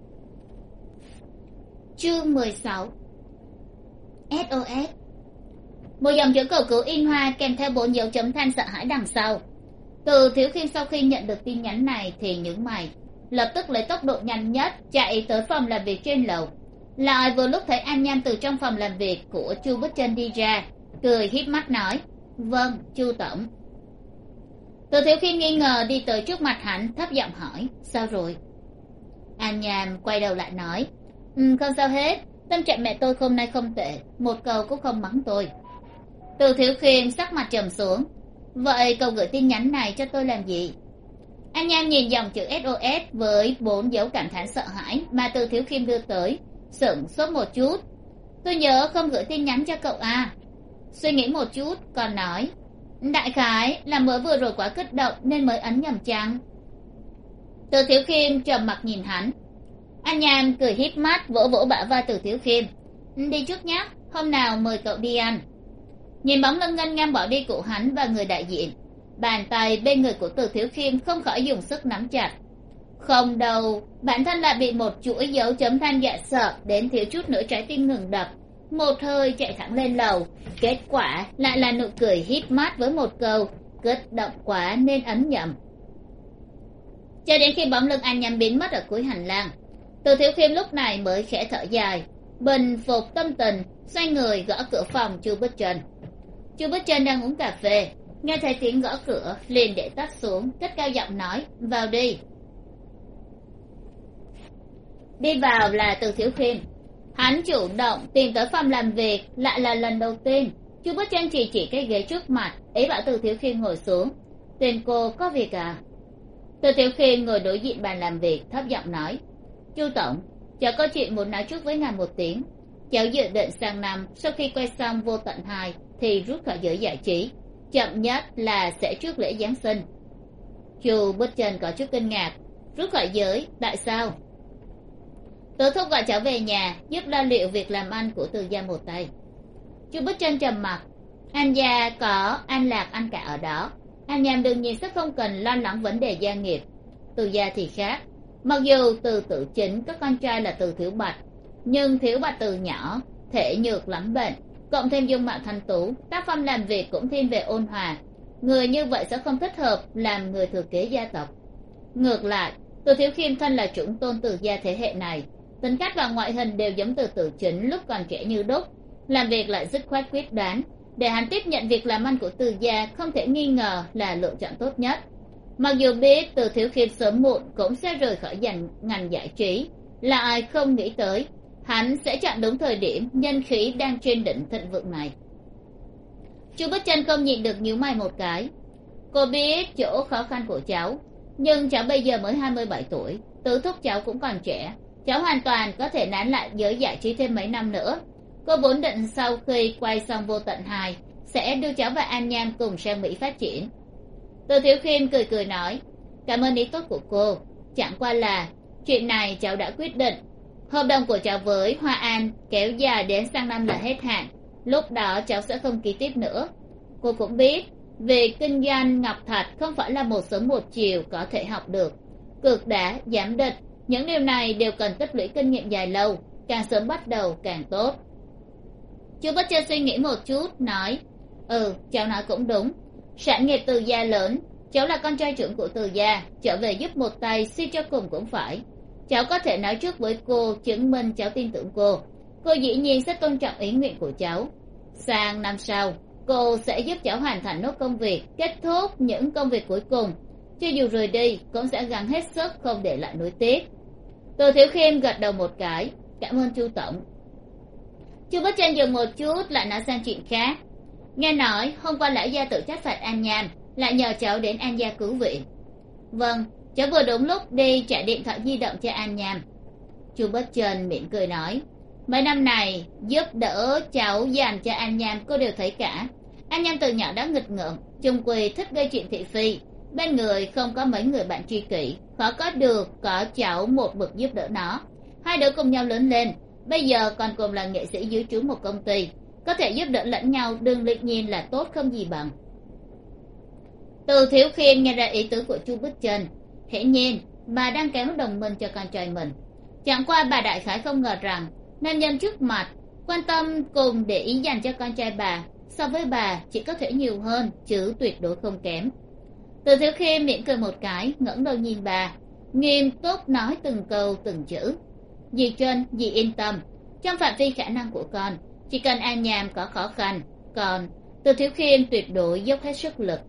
SOS. Một dòng chữ cầu cứu in hoa kèm theo 4 dấu chấm than sợ hãi đằng sau. Từ Thiếu Khiêm sau khi nhận được tin nhắn này thì nhướng mày, lập tức lấy tốc độ nhanh nhất chạy tới phòng làm việc trên lầu. Lại vừa lúc thấy An Nham từ trong phòng làm việc của Chu Bích Trân đi ra, cười híp mắt nói: "Vâng, Chu tổng." Từ Thiếu Khiêm nghi ngờ đi tới trước mặt hắn, thấp giọng hỏi: "Sao rồi?" An Nham quay đầu lại nói: Không sao hết, tâm trạng mẹ tôi hôm nay không tệ, một câu cũng không mắng tôi." Từ Thiếu Khiêm sắc mặt trầm xuống: "Vậy cậu gửi tin nhắn này cho tôi làm gì?" An Nham nhìn dòng chữ SOS với 4 dấu cảm thán sợ hãi mà Từ Thiếu Khiêm đưa tới, sửng sốt một chút. "Tôi nhớ không gửi tin nhắn cho cậu à?" Suy nghĩ một chút còn nói: "Đại khái là mới vừa rồi quá kích động nên mới ấn nhầm chăng?" Từ Thiếu Khiêm trầm mặc nhìn hắn. An Nham cười híp mắt vỗ vỗ bả vai Từ Thiếu Khiêm: "Đi trước nhé, hôm nào mời cậu đi ăn." Nhìn bóng lưng ngăn ngang bỏ đi của hắn và người đại diện, bàn tay bên người của Từ Thiếu Khiêm không khỏi dùng sức nắm chặt. Không đâu, bản thân lại bị một chuỗi dấu chấm than dọa sợ đến thiếu chút nữa trái tim ngừng đập, một hơi chạy thẳng lên lầu. Kết quả lại là nụ cười híp mắt với một câu: "Kích động quá nên ấn nhầm." Cho đến khi bóng lưng An Nham biến mất ở cuối hành lang, Từ Thiếu Khiêm lúc này mới khẽ thở dài, bình phục tâm tình, xoay người gõ cửa phòng Chu Bích Trân. Chu Bích Trân đang uống cà phê, nghe thấy tiếng gõ cửa liền để tắt xuống, cất cao giọng nói: "Vào đi." Đi vào là Từ Thiếu Khiêm. Hắn chủ động tìm tới phòng làm việc, lại là lần đầu tiên. Chu Bích Trân chỉ cái ghế trước mặt, ý bảo Từ Thiếu Khiêm ngồi xuống. "Tên cô có việc à?" Từ Thiếu Khiêm ngồi đối diện bàn làm việc, thấp giọng nói: "Chu tổng, cháu có chuyện muốn nói trước với ngài một tiếng. Cháu dự định sang năm sau khi quay xong Vô Tận 2 thì rút khỏi giới giải trí, chậm nhất là sẽ trước lễ Giáng sinh." Chu Bích Trân có chút kinh ngạc: "Rút khỏi giới, tại sao?" "Tớ thúc gọi cháu về nhà giúp lo liệu việc làm ăn của Từ gia một tay." Chu Bích Trân trầm mặc. An gia có An Lạc An Cả ở đó, An Nham đương nhiên sẽ không cần lo lắng vấn đề gia nghiệp. Từ gia thì khác, mặc dù Từ Tử Chính có con trai là Từ Thiếu Bạch, nhưng Thiếu Bạch từ nhỏ thể nhược lắm bệnh, cộng thêm dung mạo thanh tú, tác phong làm việc cũng thiên về ôn hòa, người như vậy sẽ không thích hợp làm người thừa kế gia tộc. Ngược lại, Từ Thiếu Khiêm thân là chủng tôn Từ gia thế hệ này, tính cách và ngoại hình đều giống Từ Tử Chính lúc còn trẻ như đúc, làm việc lại dứt khoát quyết đoán, để hắn tiếp nhận việc làm ăn của Từ gia không thể nghi ngờ là lựa chọn tốt nhất. Mặc dù biết Từ Thiếu Khiêm sớm muộn cũng sẽ rời khỏi ngành giải trí, lại không nghĩ tới hắn sẽ chọn đúng thời điểm nhân khí đang trên đỉnh thịnh vượng này. Chu Bích Chân không nhịn được nhíu mày một cái. Cô biết chỗ khó khăn của cháu, nhưng cháu bây giờ mới 27 tuổi, tứ thúc cháu cũng còn trẻ, cháu hoàn toàn có thể nán lại giới giải trí thêm mấy năm nữa. Cô vốn định sau khi quay xong Vô Tận 2 sẽ đưa cháu và An Nham cùng sang Mỹ phát triển. Từ Thiếu Khiêm cười cười nói, cảm ơn ý tốt của cô, chẳng qua là chuyện này cháu đã quyết định. Hợp đồng của cháu với Hoa An kéo dài đến sang năm là hết hạn, lúc đó cháu sẽ không ký tiếp nữa. Cô cũng biết việc kinh doanh ngọc thạch không phải là một sớm một chiều có thể học được. Cược đá, giám định, những điều này đều cần tích lũy kinh nghiệm dài lâu, càng sớm bắt đầu càng tốt. Chu Bất Chân suy nghĩ một chút nói, cháu nói cũng đúng, sản nghiệp Từ gia lớn, cháu là con trai trưởng của Từ gia, trở về giúp một tay suy cho cùng cũng phải. Cháu có thể nói trước với cô, chứng minh cháu tin tưởng cô dĩ nhiên sẽ tôn trọng ý nguyện của cháu. Sang năm sau cô sẽ giúp cháu hoàn thành nốt công việc, kết thúc những công việc cuối cùng, cho dù rời đi cũng sẽ gắng hết sức không để lại nuối tiếc. Từ Thiếu Khiêm gật đầu một cái, cảm ơn Chu tổng. Chu Bất Chân dừng một chút lại nói sang chuyện khác. Nghe nói hôm qua lão gia tự trách phạt An Nham, lại nhờ cháu đến An gia cứu viện. Vâng, cháu vừa đúng lúc đi trả điện thoại di động cho An Nham. Chu Bất Chân mỉm cười nói, mấy năm này giúp đỡ cháu dành cho An Nham cô đều thấy cả. An Nham từ nhỏ đã nghịch ngợm, chung quy thích gây chuyện thị phi, bên người không có mấy người bạn tri kỷ, khó có được có cháu một mực giúp đỡ nó. Hai đứa cùng nhau lớn lên, bây giờ còn cùng là nghệ sĩ dưới trướng một công ty, có thể giúp đỡ lẫn nhau đương nhiên là tốt không gì bằng. Từ Thiếu Khiêm nghe ra ý tứ của Chu Bích Chân, hiển nhiên bà đang kéo đồng minh cho con trai mình. Chẳng qua bà đại khái không ngờ rằng nam nhân trước mặt quan tâm cùng để ý dành cho con trai bà so với bà chỉ có thể nhiều hơn chứ tuyệt đối không kém. Từ Thiếu Khiêm mỉm cười một cái, ngẩng đầu nhìn bà, nghiêm túc nói từng câu từng chữ. Dì Trân, dì yên tâm, trong phạm vi khả năng của con, chỉ cần An Nham có khó khăn, còn Từ Thiếu Khiêm tuyệt đối dốc hết sức lực.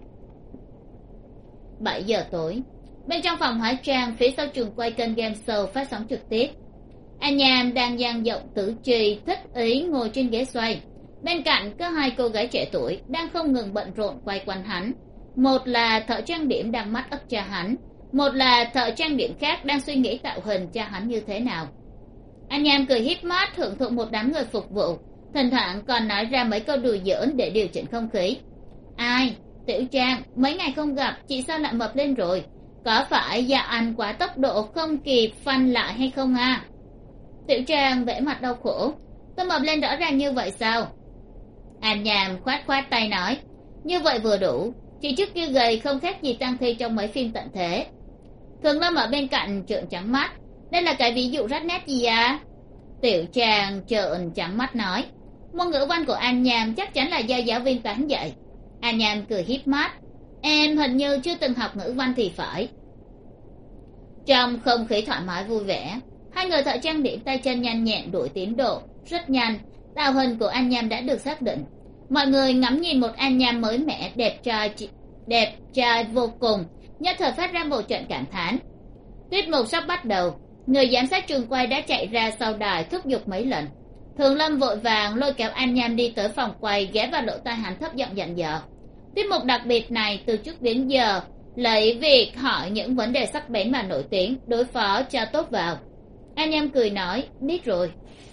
7 giờ tối, bên trong phòng hóa trang phía sau trường quay kênh game show phát sóng trực tiếp. An Nham đang dang rộng tứ chi thích ý ngồi trên ghế xoay, bên cạnh có hai cô gái trẻ tuổi đang không ngừng bận rộn quay quanh hắn. Một là thợ trang điểm đang mắt ấp cho hắn, một là thợ trang điểm khác đang suy nghĩ tạo hình cho hắn như thế nào. An Nham cười híp mắt hưởng thụ một đám người phục vụ, thỉnh thoảng còn nói ra mấy câu đùa giỡn để điều chỉnh không khí. Ai, Tiểu Trang, mấy ngày không gặp chị sao lại mập lên rồi, có phải do ăn quá tốc độ không kịp phanh lại hay không à? Tiểu Trang vẽ mặt đau khổ, tôi mập lên rõ ràng như vậy sao? An Nham khoát khoát tay nói, như vậy vừa đủ, chị trước kia gầy không khác gì Tăng Thi trong mấy phim tận thế. Thường Lâm ở bên cạnh trợn trắng mắt, đây là cái ví dụ rất nét gì à? Tiểu Trang trợn trắng mắt nói, môn ngữ văn của An Nham chắc chắn là do giáo viên toán dạy. An Nham cười híp mắt, em hình như chưa từng học ngữ văn thì phải. Trong không khí thoải mái vui vẻ, hai người thợ trang điểm tay chân nhanh nhẹn đuổi tiến độ rất nhanh. Tạo hình của An Nham đã được xác định, mọi người ngắm nhìn một An Nham mới mẻ đẹp trai vô cùng, nhất thời phát ra một trận cảm thán. Tiết mục sắp bắt đầu, người giám sát trường quay đã chạy ra sau đài thúc giục mấy lần. Thường Lâm vội vàng lôi kéo An Nham đi tới phòng quay, ghé vào lỗ tai hắn thấp giọng dặn dò. Tiết mục đặc biệt này từ trước đến giờ lấy việc hỏi những vấn đề sắc bén mà nổi tiếng đối phó cho tốt vào. An Nham cười nói, biết rồi.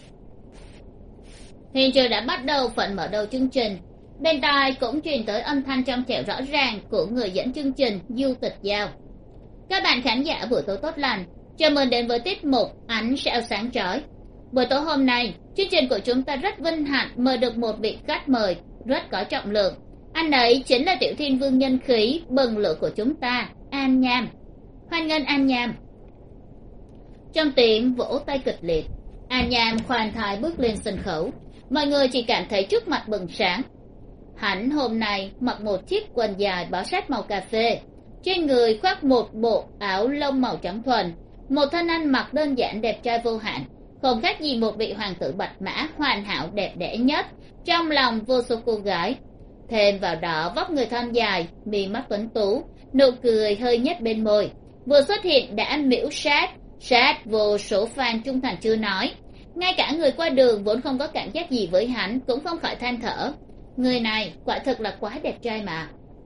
Hiện trường đã bắt đầu phần mở đầu chương trình, bên tai cũng truyền tới âm thanh trong trẻo rõ ràng của người dẫn chương trình Du Tịch Giao. Các bạn khán giả buổi tối tốt lành, chào mừng đến với tiết mục Ánh Sao Sáng Chói. Buổi tối hôm nay, chương trình của chúng ta rất vinh hạnh mời được một vị khách mời rất có trọng lượng. Anh ấy chính là Tiểu Thiên Vương nhân khí bừng lửa của chúng ta, An Nham. Hoan nghênh An Nham. Trong tiếng vỗ tay kịch liệt, An Nham khoan thai bước lên sân khấu, mọi người chỉ cảm thấy trước mặt bừng sáng. Hắn hôm nay mặc một chiếc quần dài bó sát màu cà phê, trên người khoác một bộ áo lông màu trắng thuần, một thân ăn mặc đơn giản đẹp trai vô hạn, không khác gì một vị hoàng tử bạch mã hoàn hảo đẹp đẽ nhất trong lòng vô số cô gái. Thêm vào đó vóc người thon dài, mí mắt tuấn tú, nụ cười hơi nhếch bên môi, vừa xuất hiện đã miễu sát vô số fan trung thành chưa nói, ngay cả người qua đường vốn không có cảm giác gì với hắn cũng không khỏi than thở, người này quả thực là quá đẹp trai mà.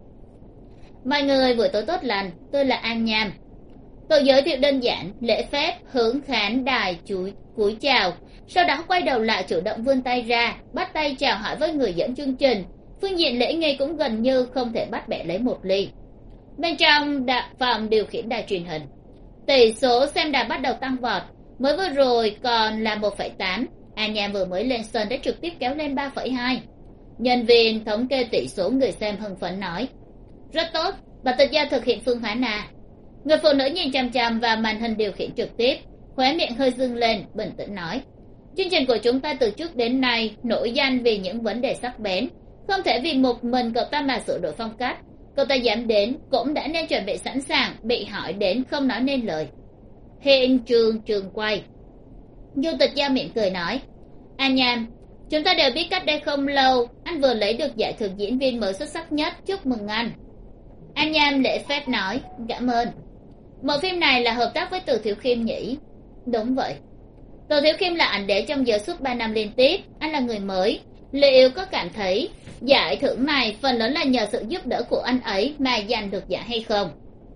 Mọi người buổi tối tốt lành, tôi là An Nham. Tôi giới thiệu đơn giản, lễ phép hướng khán đài cúi chào, sau đó quay đầu lại chủ động vươn tay ra, bắt tay chào hỏi với người dẫn chương trình. Phương diện lễ nghi cũng gần như không thể bắt bẻ lấy một ly. Bên trong phòng điều khiển đài truyền hình, tỷ số xem đài bắt đầu tăng vọt. Mới vừa rồi còn là 1,8, An Nham vừa mới lên sân đã trực tiếp kéo lên 3,2. Nhân viên thống kê tỷ số người xem hưng phấn nói, rất tốt, bà tự do thực hiện phương án à. Người phụ nữ nhìn chằm chằm vào màn hình điều khiển trực tiếp, khóe miệng hơi dâng lên, bình tĩnh nói, chương trình của chúng ta từ trước đến nay nổi danh vì những vấn đề sắc bén, không thể vì một mình cậu ta mà sửa đổi phong cách. Cậu ta dám đến cũng đã nên chuẩn bị sẵn sàng, bị hỏi đến không nói nên lời. Hiện trường quay, du tịch Giao miệng cười nói, An Nham, chúng ta đều biết cách đây không lâu anh vừa lấy được giải thưởng diễn viên mới xuất sắc nhất, chúc mừng anh. An Nham lễ phép nói, cảm ơn. Bộ phim này là hợp tác với Từ Thiếu Khiêm nhỉ? Đúng vậy. Từ Thiếu Khiêm là ảnh đế trong giờ suốt 3 năm liên tiếp, anh là người mới. Liệu có cảm thấy giải thưởng này phần lớn là nhờ sự giúp đỡ của anh ấy mà giành được giải hay không?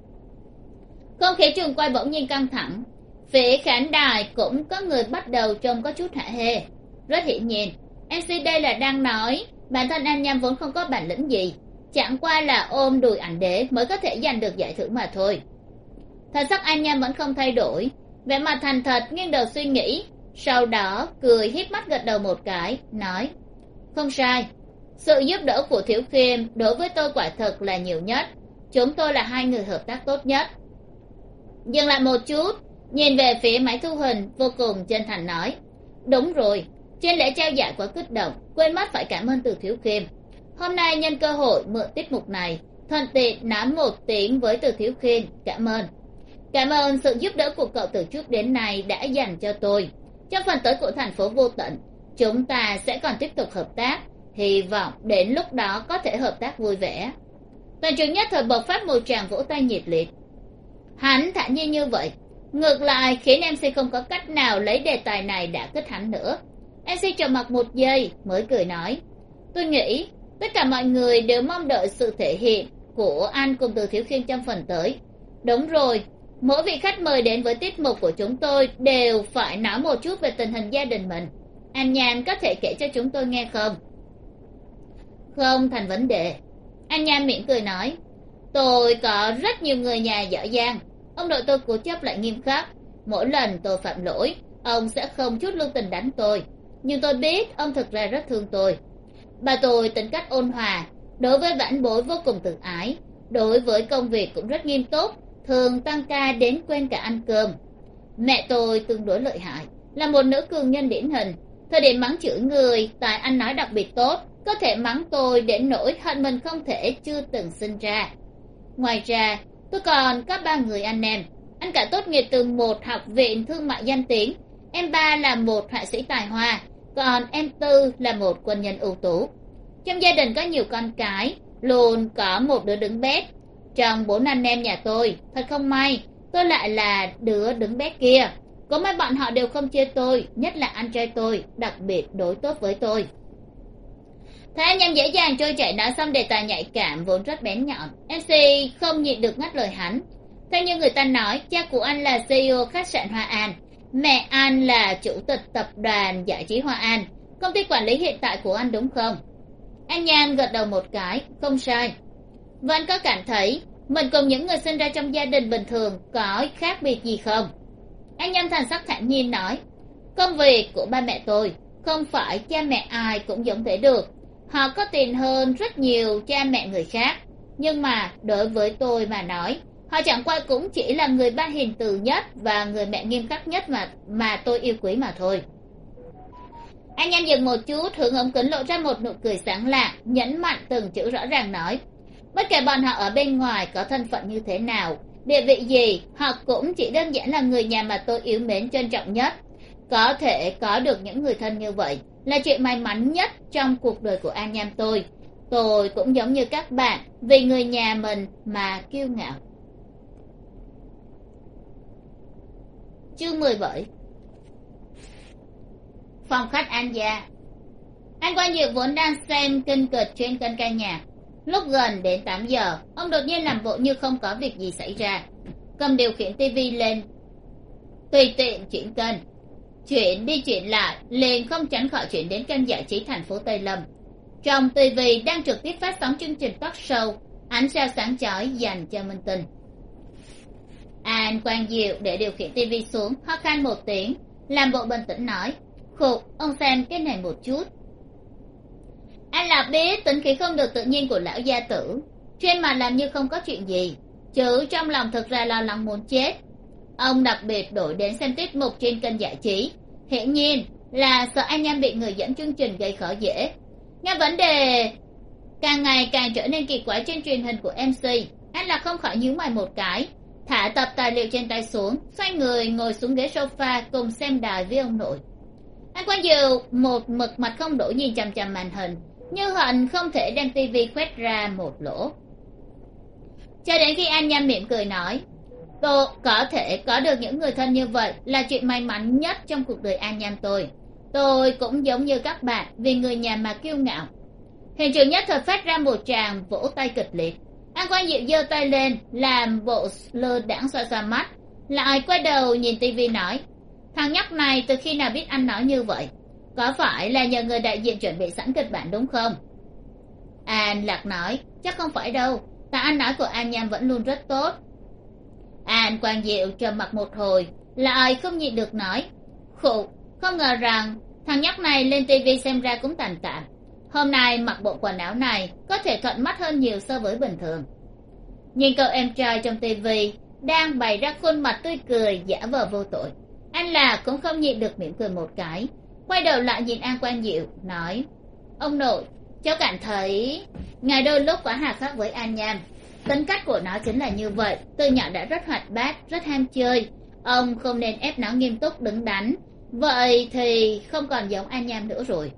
Không khí trường quay bỗng nhiên căng thẳng, phía khán đài cũng có người bắt đầu trông có chút hả hê. Rất hiển nhiên, MC đây là đang nói bản thân An Nham vốn không có bản lĩnh gì, chẳng qua là ôm đùi ảnh đế mới có thể giành được giải thưởng mà thôi. Thần sắc An Nham vẫn không thay đổi, vẻ mặt thành thật nghiêng đầu suy nghĩ, sau đó cười híp mắt gật đầu một cái, nói, không sai, sự giúp đỡ của Thiếu Khiêm đối với tôi quả thật là nhiều nhất, chúng tôi là hai người hợp tác tốt nhất. Dừng lại một chút, nhìn về phía máy thu hình, vô cùng chân thành nói, đúng rồi, trên lễ trao giải quá kích động, quên mất phải cảm ơn Từ Thiếu Khiêm. Hôm nay nhân cơ hội mượn tiết mục này, thuận tiện nói một tiếng với Từ Thiếu Khiêm, cảm ơn. Cảm ơn sự giúp đỡ của cậu từ trước đến nay đã dành cho tôi. Trong phần tới của thành phố Vô Tận, chúng ta sẽ còn tiếp tục hợp tác, hy vọng đến lúc đó có thể hợp tác vui vẻ. Toàn trường nhất thời bộc phát một tràng vỗ tay nhiệt liệt. Hắn thản nhiên như vậy, ngược lại khiến MC không có cách nào lấy đề tài này đã kích hắn nữa. MC trầm mặc một giây mới cười nói, tôi nghĩ tất cả mọi người đều mong đợi sự thể hiện của anh cùng Từ Thiếu Khiêm trong phần tới. Đúng rồi, mỗi vị khách mời đến với tiết mục của chúng tôi đều phải nói một chút về tình hình gia đình mình. An Nham có thể kể cho chúng tôi nghe không? Không thành vấn đề. An Nham mỉm cười nói, tôi có rất nhiều người nhà giỏi giang, ông nội tôi cố chấp lại nghiêm khắc, mỗi lần tôi phạm lỗi ông sẽ không chút lưu tình đánh tôi, nhưng tôi biết ông thực ra rất thương tôi. Bà tôi tính cách ôn hòa, đối với vãn bối vô cùng tự ái, đối với công việc cũng rất nghiêm túc, thường tăng ca đến quên cả ăn cơm. Mẹ tôi tương đối lợi hại, là một nữ cường nhân điển hình, thời điểm mắng chửi người tài ăn nói đặc biệt tốt, có thể mắng tôi đến nỗi hận mình không thể chưa từng sinh ra. Ngoài ra tôi còn có 3 người anh em, anh cả tốt nghiệp từ một học viện thương mại danh tiếng, em ba là một họa sĩ tài hoa, còn em tư là một quân nhân ưu tú. Trong gia đình có nhiều con cái, luôn có một đứa đứng bét. Trong 4 anh em nhà tôi, thật không may tôi lại là đứa đứng bét kia. Có mấy bọn họ đều không chê tôi, nhất là anh trai tôi đặc biệt đối tốt với tôi. Thấy anh em dễ dàng trôi chảy nói xong đề tài nhạy cảm vốn rất bén nhọn, MC không nhịn được ngắt lời hắn. Theo như người ta nói, cha của anh là CEO khách sạn Hoa An, mẹ anh là chủ tịch tập đoàn giải trí Hoa An, công ty quản lý hiện tại của anh đúng không? Anh Nhan gật đầu một cái, không sai. Vẫn có cảm thấy mình cùng những người sinh ra trong gia đình bình thường có khác biệt gì không? Anh Nhân thần sắc thản nhiên nói, công việc của ba mẹ tôi không phải cha mẹ ai cũng giống thế được, họ có tiền hơn rất nhiều cha mẹ người khác, nhưng mà đối với tôi mà nói, họ chẳng qua cũng chỉ là người ba hiền từ nhất và người mẹ nghiêm khắc nhất mà tôi yêu quý mà thôi. Anh em dừng một chút, hướng ống kính lộ ra một nụ cười sáng lạng, nhấn mạnh từng chữ rõ ràng nói, bất kể bọn họ ở bên ngoài có thân phận như thế nào, địa vị gì, họ cũng chỉ đơn giản là người nhà mà tôi yêu mến trân trọng nhất. Có thể có được những người thân như vậy là chuyện may mắn nhất trong cuộc đời của anh em tôi. Tôi cũng giống như các bạn, vì người nhà mình mà kiêu ngạo. Chương 17. phòng khách An gia. Anh Quang Diệu vốn đang xem kinh kịch trên kênh ca nhạc. Lúc gần đến 8 giờ, ông đột nhiên làm bộ như không có việc gì xảy ra, cầm điều khiển tivi lên, tùy tiện chuyển kênh, chuyển đi chuyển lại, liền không tránh khỏi chuyển đến kênh giải trí thành phố Tây Lâm. Trong tivi đang trực tiếp phát sóng chương trình talk show ánh sao sáng chói dành cho minh tinh. An Quang Diệu để điều khiển tivi xuống, ho khan một tiếng, làm bộ bình tĩnh nói: "Khục, ông xem cái này một chút." Anh là biết tính khí không được tự nhiên của lão gia tử, trên mặt làm như không có chuyện gì, chứ trong lòng thực ra lo lắng muốn chết. Ông đặc biệt đổi đến xem tiết mục trên kênh giải trí, hiển nhiên là sợ anh Nham bị người dẫn chương trình gây khó dễ. Nghe vấn đề càng ngày càng trở nên kỳ quái trên truyền hình của MC, anh là không khỏi nhíu mày một cái, thả tập tài liệu trên tay xuống, xoay người ngồi xuống ghế sofa cùng xem đài với ông nội. Anh Quang Diệu một mực mặt không đổi nhìn chằm chằm màn hình, như hận không thể đem tivi khoét ra một lỗ. Cho đến khi anh Nham mỉm cười nói: "Tôi có thể có được những người thân như vậy là chuyện may mắn nhất trong cuộc đời anh Nham tôi. Tôi cũng giống như các bạn, vì người nhà mà kiêu ngạo." Hiện trường nhất thời phát ra một tràng vỗ tay kịch liệt. Anh Quang Diệu giơ tay lên làm bộ lơ đãng xoa xoa mắt, lại quay đầu nhìn tivi nói: "Thằng nhóc này từ khi nào biết anh nói như vậy? Có phải là nhờ người đại diện chuẩn bị sẵn kịch bản đúng không?" An Lạc nói: "Chắc không phải đâu, tại anh nói của anh Nham vẫn luôn rất tốt." An Quang Diệu trầm mặc một hồi, lại không nhịn được nói: "Khụ, không ngờ rằng thằng nhóc này lên tivi xem ra cũng tàn tạm. Hôm nay mặc bộ quần áo này có thể thuận mắt hơn nhiều so với bình thường." Nhìn cậu em trai trong tivi đang bày ra khuôn mặt tươi cười giả vờ vô tội, anh Lạc cũng không nhịn được mỉm cười một cái, quay đầu lại nhìn An Quang Diệu nói: "Ông nội, cháu cảm thấy ngài đôi lúc quá hà khắc với An Nham. Tính cách của nó chính là như vậy, từ nhỏ đã rất hoạt bát, rất ham chơi. Ông không nên ép nó nghiêm túc đứng đắn, vậy thì không còn giống An Nham nữa rồi."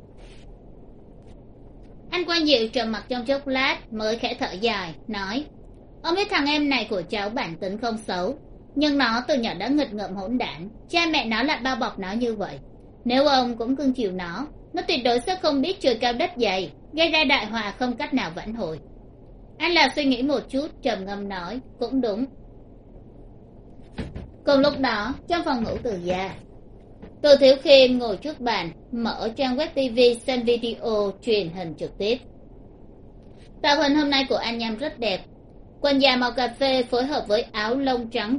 Anh Quang Diệu trầm mặc trong chốc lát mới khẽ thở dài nói: "Ông biết thằng em này của cháu bản tính không xấu, nhưng nó từ nhỏ đã nghịch ngợm hỗn đản, cha mẹ nó lại bao bọc nó như vậy. Nếu ông cũng cưng chiều nó tuyệt đối sẽ không biết trời cao đất dày, gây ra đại họa không cách nào vãn hồi." Anh là suy nghĩ một chút, trầm ngâm nói: "Cũng đúng." Cùng lúc đó, trong phòng ngủ Từ gia, Từ Thiếu Khiêm ngồi trước bàn, mở trang web TV xem video truyền hình trực tiếp. Tạo hình hôm nay của An Nham rất đẹp, quần dài màu cà phê phối hợp với áo lông trắng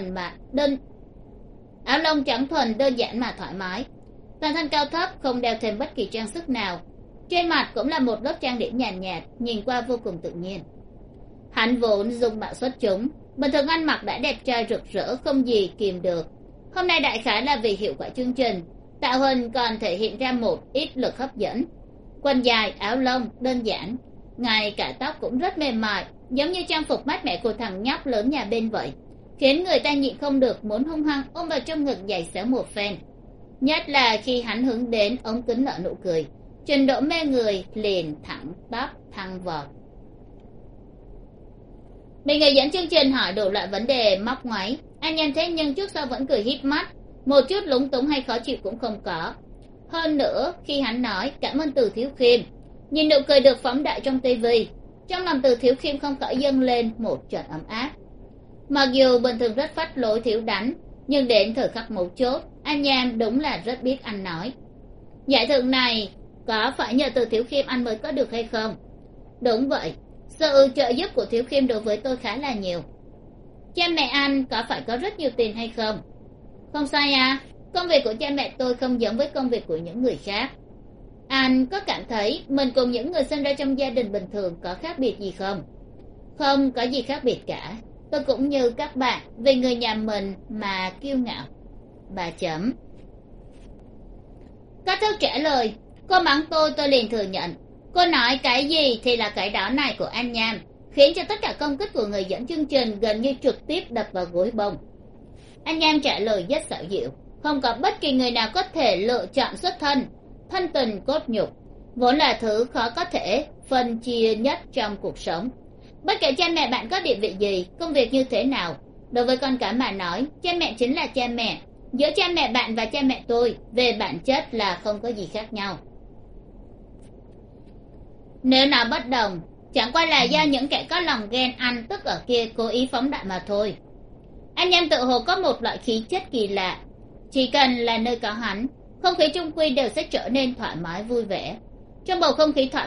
áo lông trắng thuần đơn giản mà thoải mái. Toàn thân cao thấp, không đeo thêm bất kỳ trang sức nào, trên mặt cũng là một lớp trang điểm nhàn nhạt, nhìn qua vô cùng tự nhiên. Hắn vốn dung mạo xuất chúng, bình thường ăn mặc đã đẹp trai rực rỡ không gì kìm được. Hôm nay đại khái là vì hiệu quả chương trình, tạo hình còn thể hiện ra một ít lực hấp dẫn. Quần dài áo lông đơn giản, ngay cả tóc cũng rất mềm mại, giống như trang phục mát mẻ của thằng nhóc lớn nhà bên vậy, khiến người ta nhịn không được muốn hung hăng ôm vào trong ngực giày xéo một phen. Nhất là khi hắn hướng đến ống kính nở nụ cười, trình độ mê người liền thẳng tắp thăng vọt. Bị người dẫn chương trình hỏi đủ loại vấn đề móc ngoáy, anh Nham thế nhưng trước sau vẫn cười híp mắt, một chút lúng túng hay khó chịu cũng không có. Hơn nữa khi hắn nói cảm ơn Từ Thiếu Khiêm, nhìn nụ cười được phóng đại trong tivi, trong lòng Từ Thiếu Khiêm không khỏi dâng lên một trận ấm áp. Mặc dù bình thường rất phách lối thiếu đánh, nhưng đến thời khắc mấu chốt, anh Nham đúng là rất biết ăn nói. Giải thưởng này có phải nhờ Từ Thiếu Khiêm anh mới có được hay không? Đúng vậy, sự trợ giúp của Thiếu Khiêm đối với tôi khá là nhiều. Cha mẹ anh có phải có rất nhiều tiền hay không? Không sai à, công việc của cha mẹ tôi không giống với công việc của những người khác. Anh có cảm thấy mình cùng những người sinh ra trong gia đình bình thường có khác biệt gì không? Không có gì khác biệt cả, tôi cũng như các bạn vì người nhà mình mà kiêu ngạo. 3 chấm. Kết thúc trả lời, cô mắng tôi liền thừa nhận. Cô nói cái gì thì là cái đó này của anh Nham, khiến cho tất cả công kích của người dẫn chương trình gần như trực tiếp đập vào gối bông. Anh Nham trả lời rất xảo diệu, không có bất kỳ người nào có thể lựa chọn xuất thân, thân tình cốt nhục, vốn là thứ khó có thể phân chia nhất trong cuộc sống. Bất kể cha mẹ bạn có địa vị gì, công việc như thế nào, đối với con cái mà nói, cha mẹ chính là cha mẹ, giữa cha mẹ bạn và cha mẹ tôi về bản chất là không có gì khác nhau. Nếu nó bất đồng, chẳng qua là do những kẻ có lòng ghen ăn tức ở kia cố ý phóng đại mà thôi. Anh em tự hồ có một loại khí chất kỳ lạ, chỉ cần là nơi có hắn, không khí chung quy đều sẽ trở nên thoải mái vui vẻ. Trong bầu không khí thoải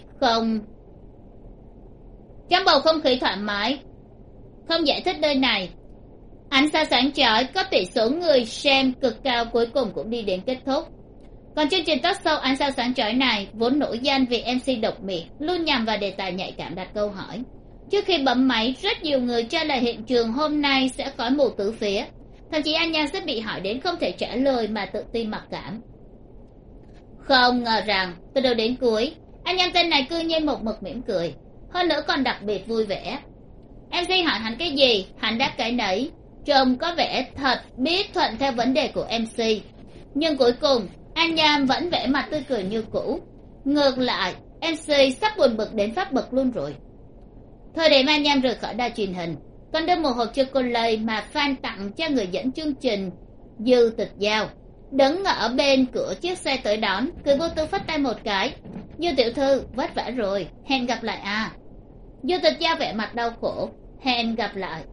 mái không giải thích nơi này, ánh sao sáng chói có tỷ số người xem cực cao cuối cùng cũng đi đến kết thúc. Còn chương trình talk show ánh sao sáng chói này vốn nổi danh vì MC độc miệng, luôn nhằm vào đề tài nhạy cảm đặt câu hỏi. Trước khi bấm máy, rất nhiều người cho là hiện trường hôm nay sẽ khói mù tứ phía, thậm chí anh Nhan sẽ bị hỏi đến không thể trả lời mà tự ti mặc cảm. Không ngờ rằng từ đầu đến cuối, anh Nhan tên này cư nhiên một mực mỉm cười, hơn nữa còn đặc biệt vui vẻ. MC hỏi hắn cái gì hắn đáp cái nấy, trông có vẻ thật biết thuận theo vấn đề của MC. Nhưng cuối cùng anh Nham vẫn vẻ mặt tươi cười như cũ. Ngược lại MC sắp buồn bực đến phát bực luôn rồi. Thời điểm anh Nham rời khỏi đài truyền hình, còn đưa một hộp chocolate mà fan tặng cho người dẫn chương trình Dư Tịch Giao, đứng ở bên cửa chiếc xe tới đón, cười vô tư phất tay một cái. Dư tiểu thư vất vả rồi, hẹn gặp lại à. Dư Tịch Giao vẻ mặt đau khổ, hẹn gặp lại.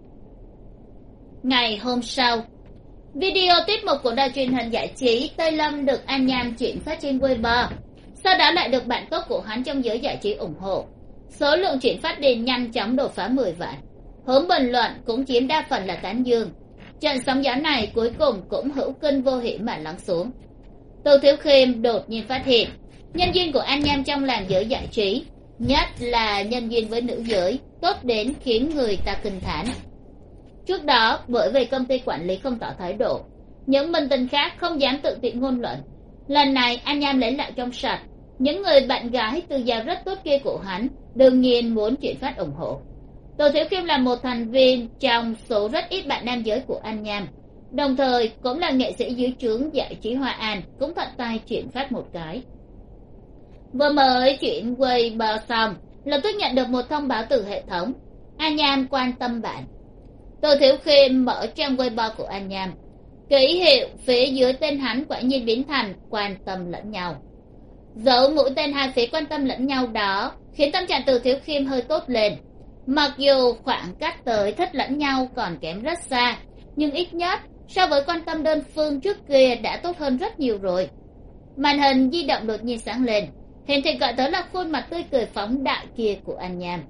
Ngày hôm sau, video tiết mục của đài truyền hình giải trí Tây Lâm được An Nham chuyển phát trên Weibo, sau đó lại được bạn tốt của hắn trong giới giải trí ủng hộ. Số lượng chuyển phát đến nhanh chóng đột phá 10 vạn. Hướng bình luận cũng chiếm đa phần là tán dương. Trận sóng gió này cuối cùng cũng hữu kinh vô hiểm mà lắng xuống. Tô Thiếu Khiêm đột nhiên phát hiện nhân duyên của An Nham trong làng giới giải trí, nhất là nhân duyên với nữ giới, tốt đến khiến người ta kinh thán. Trước đó bởi vì công ty quản lý không tỏ thái độ, những minh tinh khác không dám tự tiện ngôn luận. Lần này An Nham lấy lại trong sạch, những người bạn gái từ giàu rất tốt kia của hắn đương nhiên muốn chuyển phát ủng hộ. Tô Thiếu Khiêm là một thành viên trong số rất ít bạn nam giới của An Nham, đồng thời cũng là nghệ sĩ dưới trướng giải trí Hoa An, cũng thuận tay chuyển phát một cái. Vừa mới chuyển Weibo xong, lập tức nhận được một thông báo từ hệ thống. An Nham quan tâm bạn. Tô Thiếu Khiêm mở trang Weibo của An Nham, ký hiệu phía dưới tên hắn quả nhiên biến thành quan tâm lẫn nhau. Dấu mũi tên hai phía quan tâm lẫn nhau đó khiến tâm trạng Tô Thiếu Khiêm hơi tốt lên. Mặc dù khoảng cách tới thích lẫn nhau còn kém rất xa, nhưng ít nhất so với quan tâm đơn phương trước kia đã tốt hơn rất nhiều rồi. Màn hình di động đột nhiên sáng lên, hiển thị gọi tới là khuôn mặt tươi cười phóng đại kia của An Nham.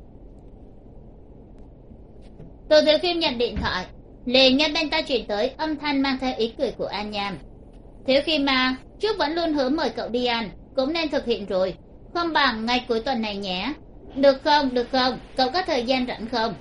Tô Thiếu Khiêm nhận điện thoại, liền nghe bên tai truyền tới âm thanh mang theo ý cười của An Nham. Thiếu Khiêm mà, trước vẫn luôn hứa mời cậu đi ăn, cũng nên thực hiện rồi, không bằng ngày cuối tuần này nhé. Được không, cậu có thời gian rảnh không?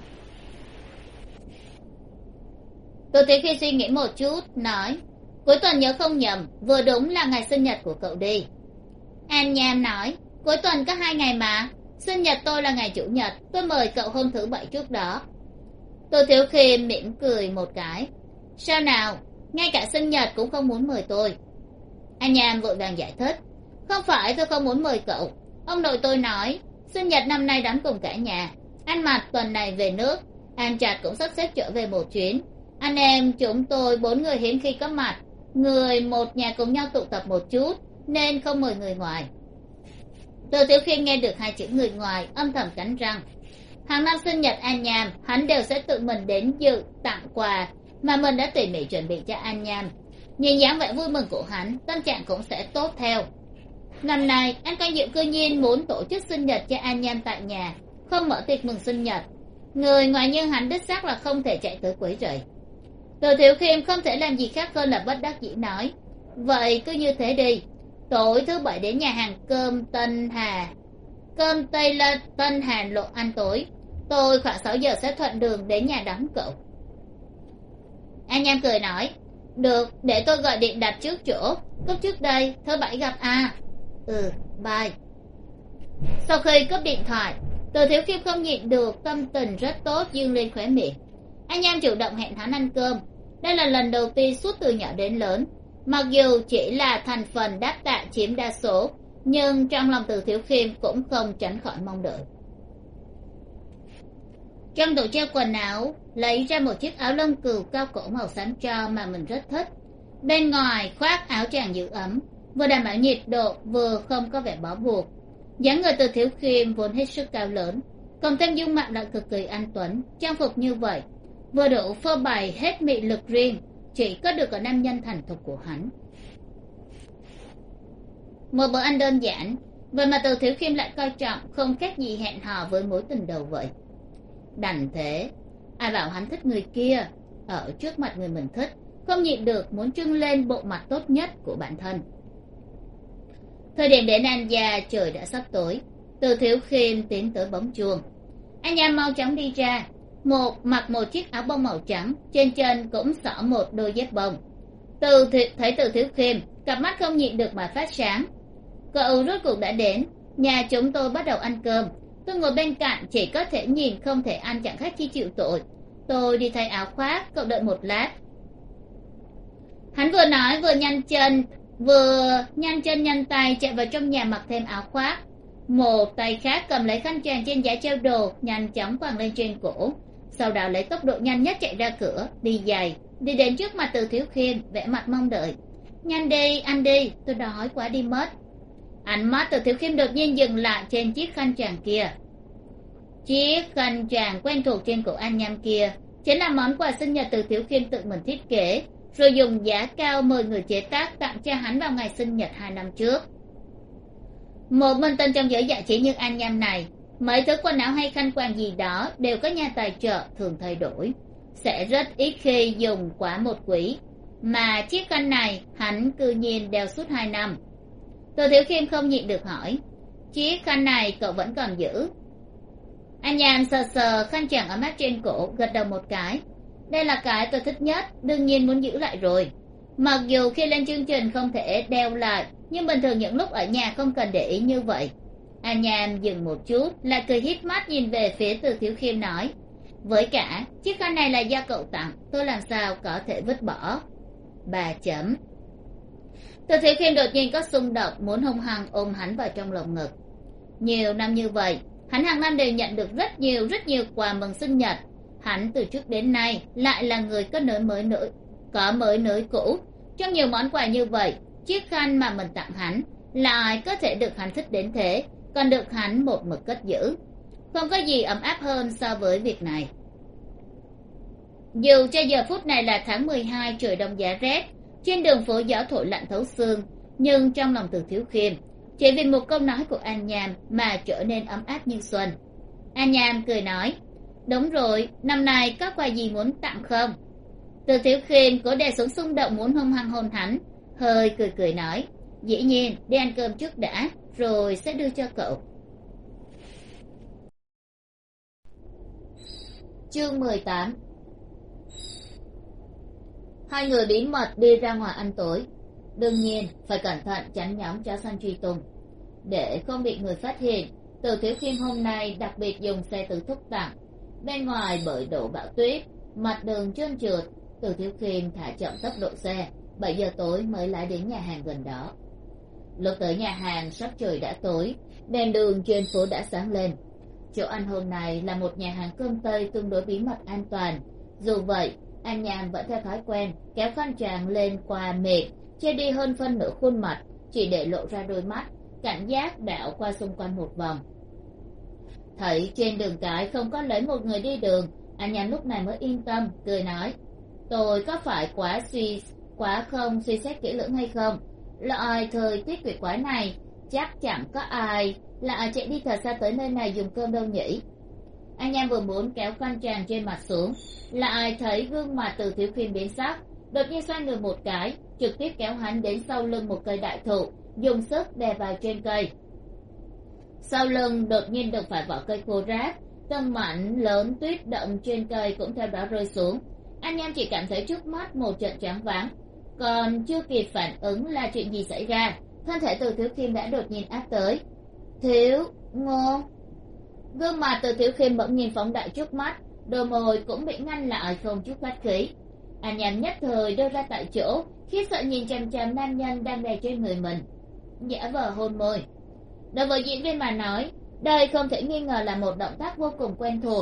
Tô Thiếu Khiêm suy nghĩ một chút, nói, cuối tuần nhớ không nhầm, vừa đúng là ngày sinh nhật của cậu đi. An Nham nói, cuối tuần có 2 ngày mà, sinh nhật tôi là ngày chủ nhật, tôi mời cậu hôm thứ Bảy trước đó. Tô Thiếu Khiêm mỉm cười một cái, sao nào, ngay cả sinh nhật cũng không muốn mời tôi. An Nham vội vàng giải thích, không phải tôi không muốn mời cậu, ông nội tôi nói sinh nhật năm nay đón cùng cả nhà, anh Mạt tuần này về nước, An Trạch cũng sắp xếp trở về một chuyến, anh em chúng tôi 4 người hiếm khi có mặt, người một nhà cùng nhau tụ tập một chút nên không mời người ngoài. Tô Tiểu Khiêm nghe được 2 chữ người ngoài âm thầm cắn răng. Hàng năm sinh nhật An Nham hắn đều sẽ tự mình đến dự tặng quà mà mình đã tỉ mỉ chuẩn bị cho An Nham. Nhìn dáng vẻ vui mừng của hắn, tâm trạng cũng sẽ tốt theo. Năm nay anh Quang Diệu cư nhiên muốn tổ chức sinh nhật cho An Nham tại nhà, không mở tiệc mừng sinh nhật. Người ngoài như hắn đích xác là không thể chạy tới quấy rầy. Tô Tiểu Khiêm không thể làm gì khác hơn là bất đắc dĩ nói, vậy cứ như thế đi, tối thứ Bảy đến nhà hàng cơm Tây là Tân Hà Lộ ăn tối, tôi khoảng 6 giờ sẽ thuận đường đến nhà đón cậu. An Nham cười nói, được, để tôi gọi điện đặt trước chỗ, cúp trước đây, thứ Bảy gặp à. Bye. Sau khi cúp điện thoại, Tô Thiếu Khiêm không nhịn được tâm tình rất tốt dương lên khóe miệng. An Nham chủ động hẹn hắn ăn cơm, đây là lần đầu tiên suốt từ nhỏ đến lớn, mặc dù chỉ là thành phần đáp tạ chiếm đa số, nhưng trong lòng Từ Thiếu Khiêm cũng không tránh khỏi mong đợi. trong tủ treo quần áo lấy ra một chiếc áo lông cừu cao cổ màu xám tro mà mình rất thích. Bên ngoài khoác áo choàng giữ ấm, vừa đảm bảo nhiệt độ vừa không có vẻ bó buộc. dáng người Từ Thiếu Khiêm vốn hết sức cao lớn, còn thêm dung mạo lại cực kỳ anh tuấn. Trang phục như vậy vừa đủ phô bày hết mị lực riêng chỉ có được ở nam nhân thành thục của hắn. Một bữa ăn đơn giản, vậy mà Từ Thiếu Khiêm lại coi trọng, không khác gì hẹn hò với mối tình đầu vậy. Đành thế, ai bảo hắn thích người kia, ở trước mặt người mình thích không nhịn được muốn trưng lên bộ mặt tốt nhất của bản thân. Thời điểm đến An gia trời đã sắp tối. Từ Thiếu Khiêm tiến tới bấm chuông. Anh nhà mau chóng đi ra, mặc một chiếc áo bông màu trắng, trên chân cũng xỏ một đôi dép bông. Thấy Từ Thiếu Khiêm, cặp mắt không nhịn được mà phát sáng. Cậu rốt cuộc đã đến. Nhà chúng tôi bắt đầu ăn cơm. Tôi ngồi bên cạnh, chỉ có thể nhìn không thể ăn, chẳng khác chi chịu tội. Tôi đi thay áo khoác, cậu đợi một lát. Hắn vừa nói vừa nhanh chân nhanh tay chạy vào trong nhà mặc thêm áo khoác. Một tay khác cầm lấy khăn choàng trên giá treo đồ, nhanh chóng quàng lên trên cổ. Sau đó lấy tốc độ nhanh nhất chạy ra cửa, đi giày, đi đến trước mặt Từ Thiếu Khiêm, vẻ mặt mong đợi. Nhanh đi, ăn đi, tôi đói quá đi mất. Ánh mắt Từ Thiếu Khiêm đột nhiên dừng lại trên chiếc khăn choàng kia. Chiếc khăn choàng quen thuộc trên cổ An Nham kia chính là món quà sinh nhật Từ Thiếu Khiêm tự mình thiết kế, rồi dùng giá cao mời người chế tác tặng cho hắn vào ngày sinh nhật 2 năm trước. Một minh tinh trong giới giải trí như An Nham này, mấy thứ quần áo hay khăn quàng gì đó đều có nhà tài trợ thường thay đổi, sẽ rất ít khi dùng quá một quý, mà chiếc khăn này hắn cư nhiên đeo suốt 2 năm. Từ Thiếu Khiêm không nhịn được hỏi, chiếc khăn này cậu vẫn còn giữ? An Nham sờ sờ khăn choàng ấm áp trên cổ, gật đầu một cái. Đây là cái tôi thích nhất, đương nhiên muốn giữ lại rồi. Mặc dù khi lên chương trình không thể đeo lại, nhưng bình thường những lúc ở nhà không cần để ý như vậy. An Nham dừng một chút, lại cười híp mắt nhìn về phía Từ Thiếu Khiêm nói, với cả chiếc khăn này là do cậu tặng, tôi làm sao có thể vứt bỏ. 3 chấm. Từ Thiếu Khiêm đột nhiên có xung động muốn hung hăng ôm hắn vào trong lồng ngực. Nhiều năm như vậy, hắn hàng năm đều nhận được rất nhiều quà mừng sinh nhật. Hắn từ trước đến nay lại là người có mới nới cũ. Trong nhiều món quà như vậy, chiếc khăn mà mình tặng hắn lại có thể được hắn thích đến thế, còn được hắn một mực cất giữ. Không có gì ấm áp hơn so với việc này. Dù cho giờ phút này là tháng 12, trời đông giá rét, trên đường phố gió thổi lạnh thấu xương, nhưng trong lòng Từ Thiếu Khiêm chỉ vì một câu nói của An Nham mà trở nên ấm áp như xuân. An Nham cười nói, đúng rồi, năm nay có quà gì muốn tặng không? Từ Thiếu Khiêm cố đè xuống xung động muốn hung hăng hôn hắn, hơi cười nói, dĩ nhiên, đi ăn cơm trước đã, rồi sẽ đưa cho cậu. Chương 18. Hai người bí mật đi ra ngoài ăn tối. Đương nhiên phải cẩn thận tránh nhóm chó săn truy tung. Để không bị người phát hiện, Từ Thiếu Khiêm hôm nay đặc biệt dùng xe tự thúc tặng. Bên ngoài bởi đổ bão tuyết, mặt đường trơn trượt, Từ Thiếu Khiêm thả chậm tốc độ xe, 7 giờ tối mới lái đến nhà hàng gần đó. Lúc tới nhà hàng sắp trời đã tối, đèn đường trên phố đã sáng lên. Chỗ ăn hôm nay là một nhà hàng cơm Tây tương đối bí mật an toàn. Dù vậy, An Nham vẫn theo thói quen kéo khăn choàng lên qua mệt, che đi hơn phân nửa khuôn mặt, chỉ để lộ ra đôi mắt, cảnh giác đảo qua xung quanh một vòng. Thấy trên đường cái không có lấy một người đi đường, An Nham lúc này mới yên tâm, cười nói, tôi có phải quá không suy xét kỹ lưỡng hay không? Loại thời tiết quỷ quái này chắc chẳng có ai lại chạy đi thật xa tới nơi này dùng cơm đâu nhỉ. An Nham vừa muốn kéo khăn choàng trên mặt xuống, lại thấy gương mặt Từ Thiếu Khiêm biến sắc, đột nhiên xoay người một cái, trực tiếp kéo hắn đến sau lưng một cây đại thụ, dùng sức đè vào trên cây. Sau lưng đột nhiên đụng phải vỏ cây khô ráp, từng mảnh lớn tuyết động trên cây cũng theo đó rơi xuống. An Nham chỉ cảm thấy trước mắt một trận choáng váng, còn chưa kịp phản ứng là chuyện gì xảy ra, thân thể Từ Thiếu Khiêm đã đột nhiên áp tới. Thiếu Ngô. Gương mặt Từ Thiếu Khiêm bỗng nhiên phóng đại trước mắt, đôi môi cũng bị ngăn lại không chút khách khí. An Nham nhất thời đưa ra tại chỗ, khiếp sợ nhìn chằm chằm nam nhân đang đè trên người mình, giả vờ hôn môi. Đối với diễn viên mà nói, đây không thể nghi ngờ là một động tác vô cùng quen thuộc.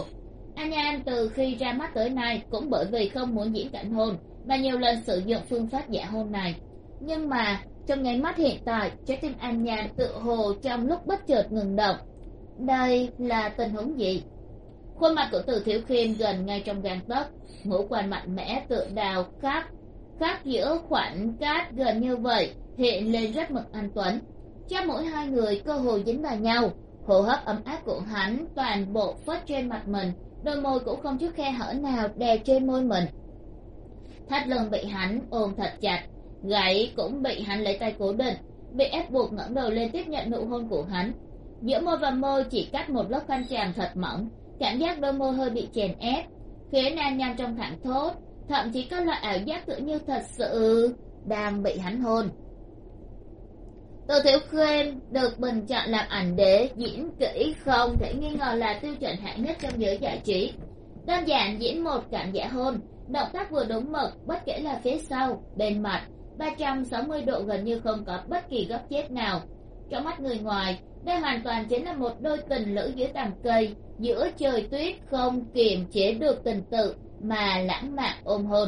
An Nhan từ khi ra mắt tới nay cũng bởi vì không muốn diễn cảnh hôn mà nhiều lần sử dụng phương pháp giả hôn này. Nhưng mà trong nháy mắt hiện tại, trái tim An Nhan tự hồ trong lúc bất chợt ngừng động. Đây là tình huống gì? Khuôn mặt của Từ Thiếu Khiêm gần ngay trong gang tấc, ngũ quan mạnh mẽ tựa đào cát giữa khoảnh cát gần như vậy hiện lên rất mực anh tuấn. Cha mỗi hai người cơ hồ dính vào nhau, hô hấp ấm áp của hắn toàn bộ phớt trên mặt mình, đôi môi cũng không chút khe hở nào đè trên môi mình. Thắt lưng bị hắn ôm thật chặt, gáy cũng bị hắn lấy tay cố định, bị ép buộc ngẩng đầu lên tiếp nhận nụ hôn của hắn. Giữa môi và môi chỉ cách một lớp khăn tràm thật mỏng, cảm giác đôi môi hơi bị chèn ép khiến An Nhan trong thẳng thốt, thậm chí có loại ảo giác tự như thật sự đang bị hắn hôn. Từ Thiếu Khiêm được bình chọn làm ảnh đế, diễn kỹ không thể nghi ngờ là tiêu chuẩn hạng nhất trong giới giải trí. Đơn giản diễn một cảnh giả hôn, động tác vừa đúng mực, bất kể là phía sau, bên mặt, 360 độ gần như không có bất kỳ góc chết nào. Trong mắt người ngoài, đây hoàn toàn chính là một đôi tình lữ dưới tàng cây, giữa trời tuyết không kiềm chế được tình tự mà lãng mạn ôm hôn.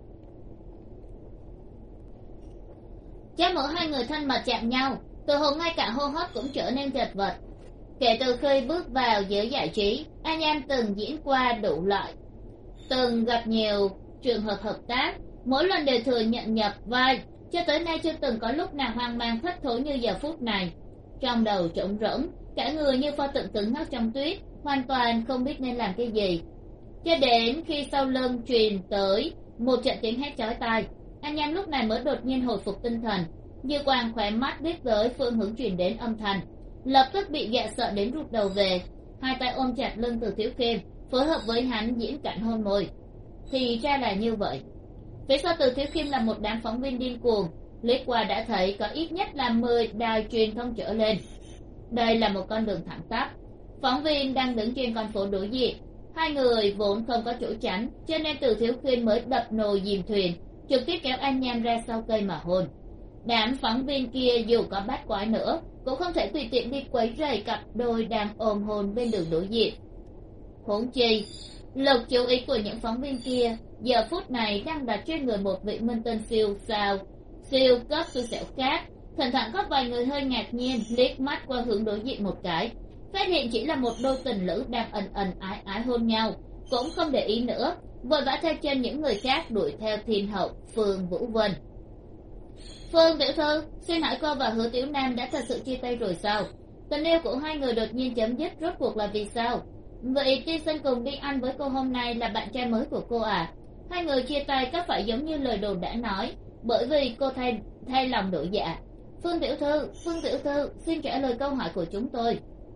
Cha mẫu hai người thân mật chạm nhau, từ hồ ngay cả hô hấp cũng trở nên chật vật. Kể từ khi bước vào giới giải trí, An Nhan từng diễn qua đủ loại, từng gặp nhiều trường hợp hợp tác, mỗi lần đều thừa nhận nhập vai, cho tới nay chưa từng có lúc nào hoang mang thất thố như giờ phút này. Trong đầu trống rỗng, cả người như pho tượng cứng ngắc trong tuyết, hoàn toàn không biết nên làm cái gì. Cho đến khi sau lưng truyền tới một trận tiếng hét chói tai, An Nhan lúc này mới đột nhiên hồi phục tinh thần, Như Quang khóe mắt biết tới phương hướng truyền đến âm thanh, lập tức bị dọa sợ đến rụt đầu về, hai tay ôm chặt lưng Từ Thiếu Khiêm, phối hợp với hắn diễn cảnh hôn môi. Thì ra là như vậy. Phía sau Từ Thiếu Khiêm là một đám phóng viên điên cuồng, liếc qua đã thấy có ít nhất là 10 đài truyền thông trở lên. Đây là một con đường thẳng tắp, phóng viên đang đứng trên con phố đối diện. Hai người vốn không có chỗ tránh, cho nên Từ Thiếu Khiêm mới đập nồi dìm thuyền, trực tiếp kéo An Nhan ra sau cây mà hôn. Đám phóng viên kia dù có bắt quái nữa cũng không thể tùy tiện đi quấy rầy cặp đôi đang ôm hôn bên đường đối diện. Huống chi lực chú ý của những phóng viên kia giờ phút này đang đặt trên người một vị minh tinh siêu cấp xui xẻo khác. Thỉnh thoảng có vài người hơi ngạc nhiên liếc mắt qua hướng đối diện một cái, phát hiện chỉ là một đôi tình lữ đang ẩn ẩn ái ái hôn nhau, cũng không để ý nữa, vội vã theo chân những người khác đuổi theo thiên hậu Phương Vũ Vân. Phương tiểu thư, xin hỏi cô và Hứa Tiểu Nam đã thật sự chia tay rồi sao? Tình yêu của hai người đột nhiên chấm dứt rốt cuộc là vì sao? Vậy tiên sinh cùng đi ăn với cô hôm nay là bạn trai mới của cô à? Hai người chia tay có phải giống như lời đồn đã nói, bởi vì cô thay lòng đổi dạ? Phương tiểu thư, xin trả lời câu hỏi của chúng tôi.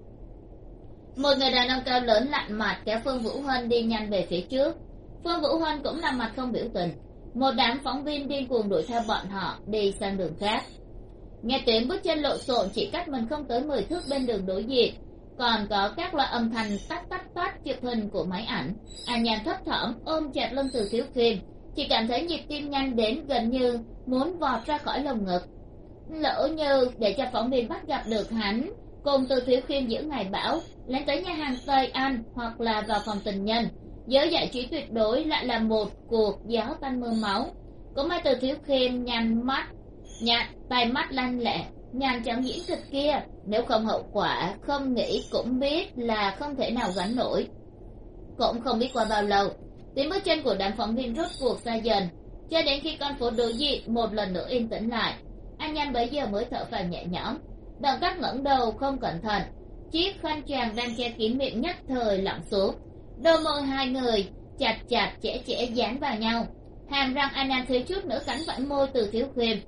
Một người đàn ông cao lớn lạnh mặt kéo Phương Vũ Huân đi nhanh về phía trước. Phương Vũ Huân cũng làm mặt không biểu tình. Một đám phóng viên điên cuồng đuổi theo bọn họ đi sang đường khác. Nghe tiếng bước chân lộn xộn chỉ cách mình không tới 10 thước bên đường đối diện, còn có các loại âm thanh tắt chụp hình của máy ảnh. An Nhan thấp thỏm ôm chặt lưng Từ Thiếu Khiêm, chỉ cảm thấy nhịp tim nhanh đến gần như muốn vọt ra khỏi lồng ngực. Lỡ như để cho phóng viên bắt gặp được hắn cùng Từ Thiếu Khiêm giữa ngày bão lén tới nhà hàng Tây ăn hoặc là vào phòng tình nhân, giới giải trí tuyệt đối lại là một cuộc gió tanh mưa máu. Cũng may Từ Thiếu Khiêm tay mắt lanh lẹ nhàn chóng diễn kịch kia, nếu không hậu quả không nghĩ cũng biết là không thể nào gánh nổi. Cũng không biết qua bao lâu, tiếng bước chân của đám phóng viên rốt cuộc xa dần, cho đến khi con phố đối diện một lần nữa yên tĩnh lại, An Nhan bấy giờ mới thở phào nhẹ nhõm. Động tác ngẩng đầu không cẩn thận, chiếc khăn choàng đang che kín miệng nhất thời lỏng xuống, đôi môi hai người chặt chẽ dán vào nhau, hàm răng An Nhan thiếu chút nữa cắn phải môi Từ Thiếu Khiêm.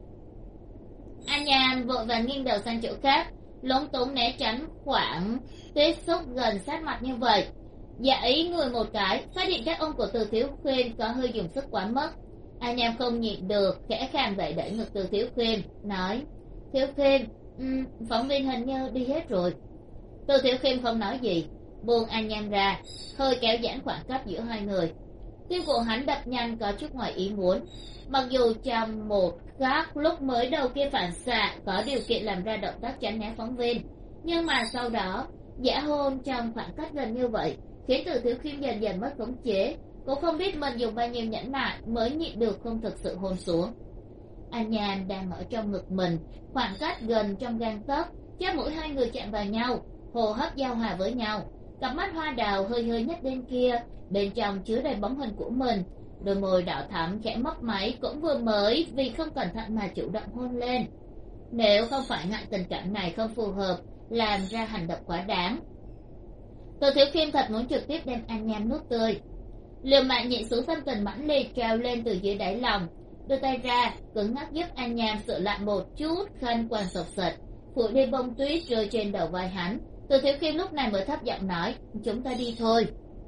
An Nhan vội vàng nghiêng đầu sang chỗ khác, lúng túng né tránh khoảng tiếp xúc gần sát mặt như vậy. Dạ ý người một cái, phát hiện các ông của Từ Thiếu Khiêm có hơi dùng sức quá mức. An Nhan không nhịn được khẽ khàng đẩy ngực Từ Thiếu Khiêm, nói: Thiếu Khiêm, phóng viên hình như đi hết rồi. Từ Thiếu Khiêm không nói gì, buông An Nhan ra, hơi kéo giãn khoảng cách giữa hai người. Tim của hắn đập nhanh có chút ngoài ý muốn, mặc dù trong một khắc lúc mới đầu kia phản xạ có điều kiện làm ra động tác tránh né phóng viên, nhưng mà sau đó giả hôn trong khoảng cách gần như vậy khiến Từ Thiếu Khiêm dần dần mất khống chế. Cô không biết mình dùng bao nhiêu nhẫn nại mới nhịn được không thực sự hôn xuống. An Nhàn đang ở trong ngực mình, khoảng cách gần trong gang tấc, chóp mũi hai người chạm vào nhau, hô hấp giao hòa với nhau. Cặp mắt hoa đào hơi hơi nhếch lên kia, bên trong chứa đầy bóng hình của mình. Đôi môi đỏ thắm khẽ mấp máy cũng vừa mới vì không cẩn thận mà chủ động hôn lên. Nếu không phải ngại tình cảm này không phù hợp, làm ra hành động quá đáng. Từ Thiếu Khiêm thật muốn trực tiếp đem An Nham nuốt tươi. Liều mạng nhịn xuống tâm tình mãnh liệt trào lên từ dưới đáy lòng, đưa tay ra cứng ngắc giúp An Nham sửa lại một chút khăn quàng sộc sạch, phủ đi bông tuyết rơi trên đầu vai hắn. Từ Thiếu Khiêm lúc này mới thấp giọng nói, chúng ta đi thôi.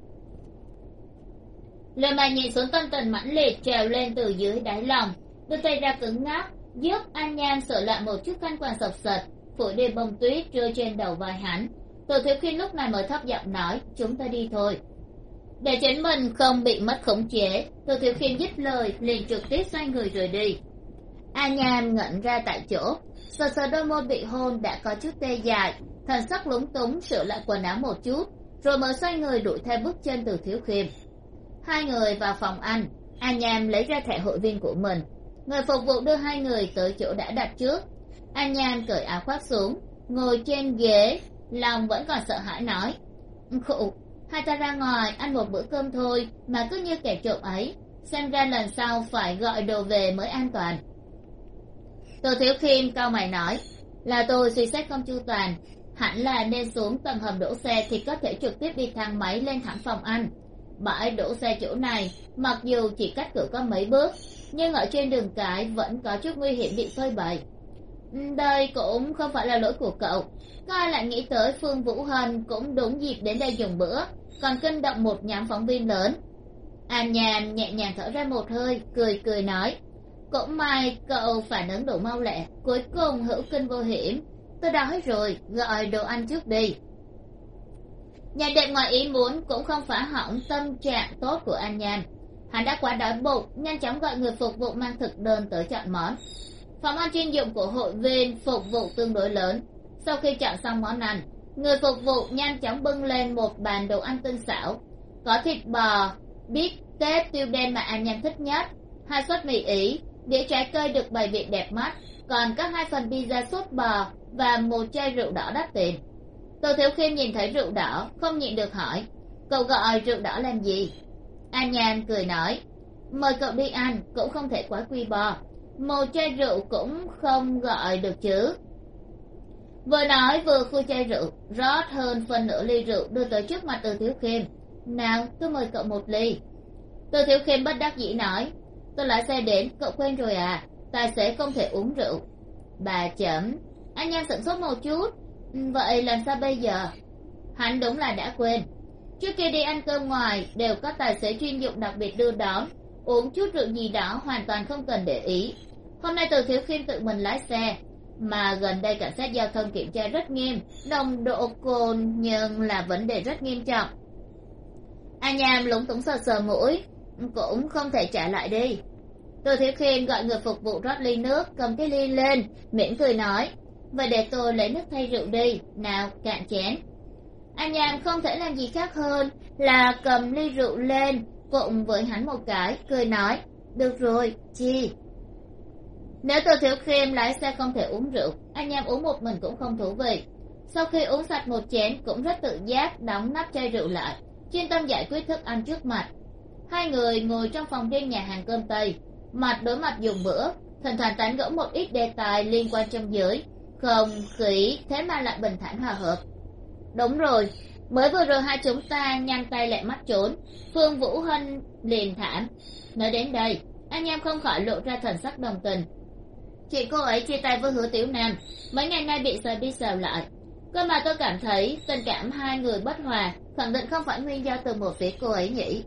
Liều mạng nhịn xuống tâm tình mãnh liệt trào lên từ dưới đáy lòng, đưa tay ra cứng ngắc giúp An Nham sửa lại một chút khăn quàng sộc sạch, phủ đi bông tuyết rơi trên đầu vai hắn. Từ Thiếu Khiêm lúc này mới thấp giọng nói, chúng ta đi thôi. Để chính mình không bị mất khống chế, Từ Thiếu Khiêm dứt lời liền trực tiếp xoay người rời đi. An Nham ngẩn ra tại chỗ, sờ sờ đôi môi bị hôn đã có chút tê dại, thần sắc lúng túng sửa lại quần áo một chút, rồi mới xoay người đuổi theo bước chân Từ Thiếu Khiêm. Hai người vào phòng ăn, An Nham lấy ra thẻ hội viên của mình. Người phục vụ đưa hai người tới chỗ đã đặt trước. An Nham cởi áo khoác xuống, ngồi trên ghế, lòng vẫn còn sợ hãi nói, khụ, hai ta ra ngoài ăn một bữa cơm thôi mà cứ như kẻ trộm ấy, xem ra lần sau phải gọi đồ về mới an toàn. Từ Thiếu Khiêm cau mày nói, là tôi suy xét không chu toàn, hẳn là nên xuống tầng hầm đổ xe thì có thể trực tiếp đi thang máy lên thẳng phòng ăn. Bãi đổ xe chỗ này mặc dù chỉ cách cửa có mấy bước, nhưng ở trên đường cái vẫn có chút nguy hiểm bị phơi bày. Đây cũng không phải là lỗi của cậu, có ai lại nghĩ tới Phương Vũ Hân cũng đúng dịp đến đây dùng bữa, còn kinh động một nhóm phóng viên lớn. An Nhàn nhẹ nhàng thở ra một hơi, cười cười nói, cũng may cậu phản ứng đủ mau lẹ, cuối cùng hữu kinh vô hiểm. Tôi đói rồi, gọi đồ ăn trước đi. Nhà đẹp ngoài ý muốn cũng không phá hỏng tâm trạng tốt của An Nhàn. Hắn đã quá đói bụng, nhanh chóng gọi người phục vụ mang thực đơn tới chọn món. Phòng ăn chuyên dụng của hội viên phục vụ tương đối lớn. Sau khi chọn xong món ăn, người phục vụ nhanh chóng bưng lên một bàn đồ ăn tinh xảo, có thịt bò, bít tết tiêu đen mà An Nham thích nhất, 2 suất mì Ý, đĩa trái cây được bày biện đẹp mắt, còn có 2 phần pizza sốt bò và một chai rượu đỏ đắt tiền. Tô Thiếu Khiêm nhìn thấy rượu đỏ không nhịn được hỏi, cậu gọi rượu đỏ làm gì? An Nhàn cười nói, mời cậu đi ăn cũng không thể quá quy bo, một chai rượu cũng không gọi được chứ. Vừa nói vừa khui chai rượu, rót hơn phân nửa ly rượu đưa tới trước mặt Từ Thiếu Khiêm. Nào, tôi mời cậu một ly. Từ Thiếu Khiêm bất đắc dĩ nói, tôi lái xe đến, cậu quên rồi à, tài xế không thể uống rượu. Bà chấm. Anh Nhan sửng sốt một chút, vậy làm sao bây giờ? Hắn đúng là đã quên, trước khi đi ăn cơm ngoài đều có tài xế chuyên dụng đặc biệt đưa đón, uống chút rượu gì đó hoàn toàn không cần để ý. Hôm nay Từ Thiếu Khiêm tự mình lái xe, mà gần đây cảnh sát giao thông kiểm tra rất nghiêm, nồng độ cồn nhưng là vấn đề rất nghiêm trọng. Anh Nham lúng túng sờ sờ mũi, cũng không thể trả lại đi. Từ Thiếu Khiêm gọi người phục vụ rót ly nước, cầm cái ly lên, mỉm cười nói, vậy để tôi lấy nước thay rượu đi, nào cạn chén. Anh Nham không thể làm gì khác hơn là cầm ly rượu lên, cùng với hắn một cái, cười nói, được rồi, chi. Nếu Từ Thiếu Khiêm lái xe không thể uống rượu, anh Nham uống một mình cũng không thú vị. Sau khi uống sạch một chén cũng rất tự giác đóng nắp chai rượu lại, chuyên tâm giải quyết thức ăn trước mặt. Hai người ngồi trong phòng riêng nhà hàng cơm Tây, mặt đối mặt dùng bữa, thỉnh thoảng tán gẫu một ít đề tài liên quan trong giới, không khí thế mà lại bình thản hòa hợp. Đúng rồi, mới vừa rồi hai chúng ta nhanh tay lẹ mắt trốn, Phương Vũ Hân liền thảm. Nói đến đây, anh em không khỏi lộ ra thần sắc đồng tình. Chị cô ấy chia tay với Hứa Tiểu Nam, mấy ngày nay bị sờ đi sờ lại, cơ mà tôi cảm thấy tình cảm hai người bất hòa, khẳng định không phải nguyên do từ một phía cô ấy nhỉ.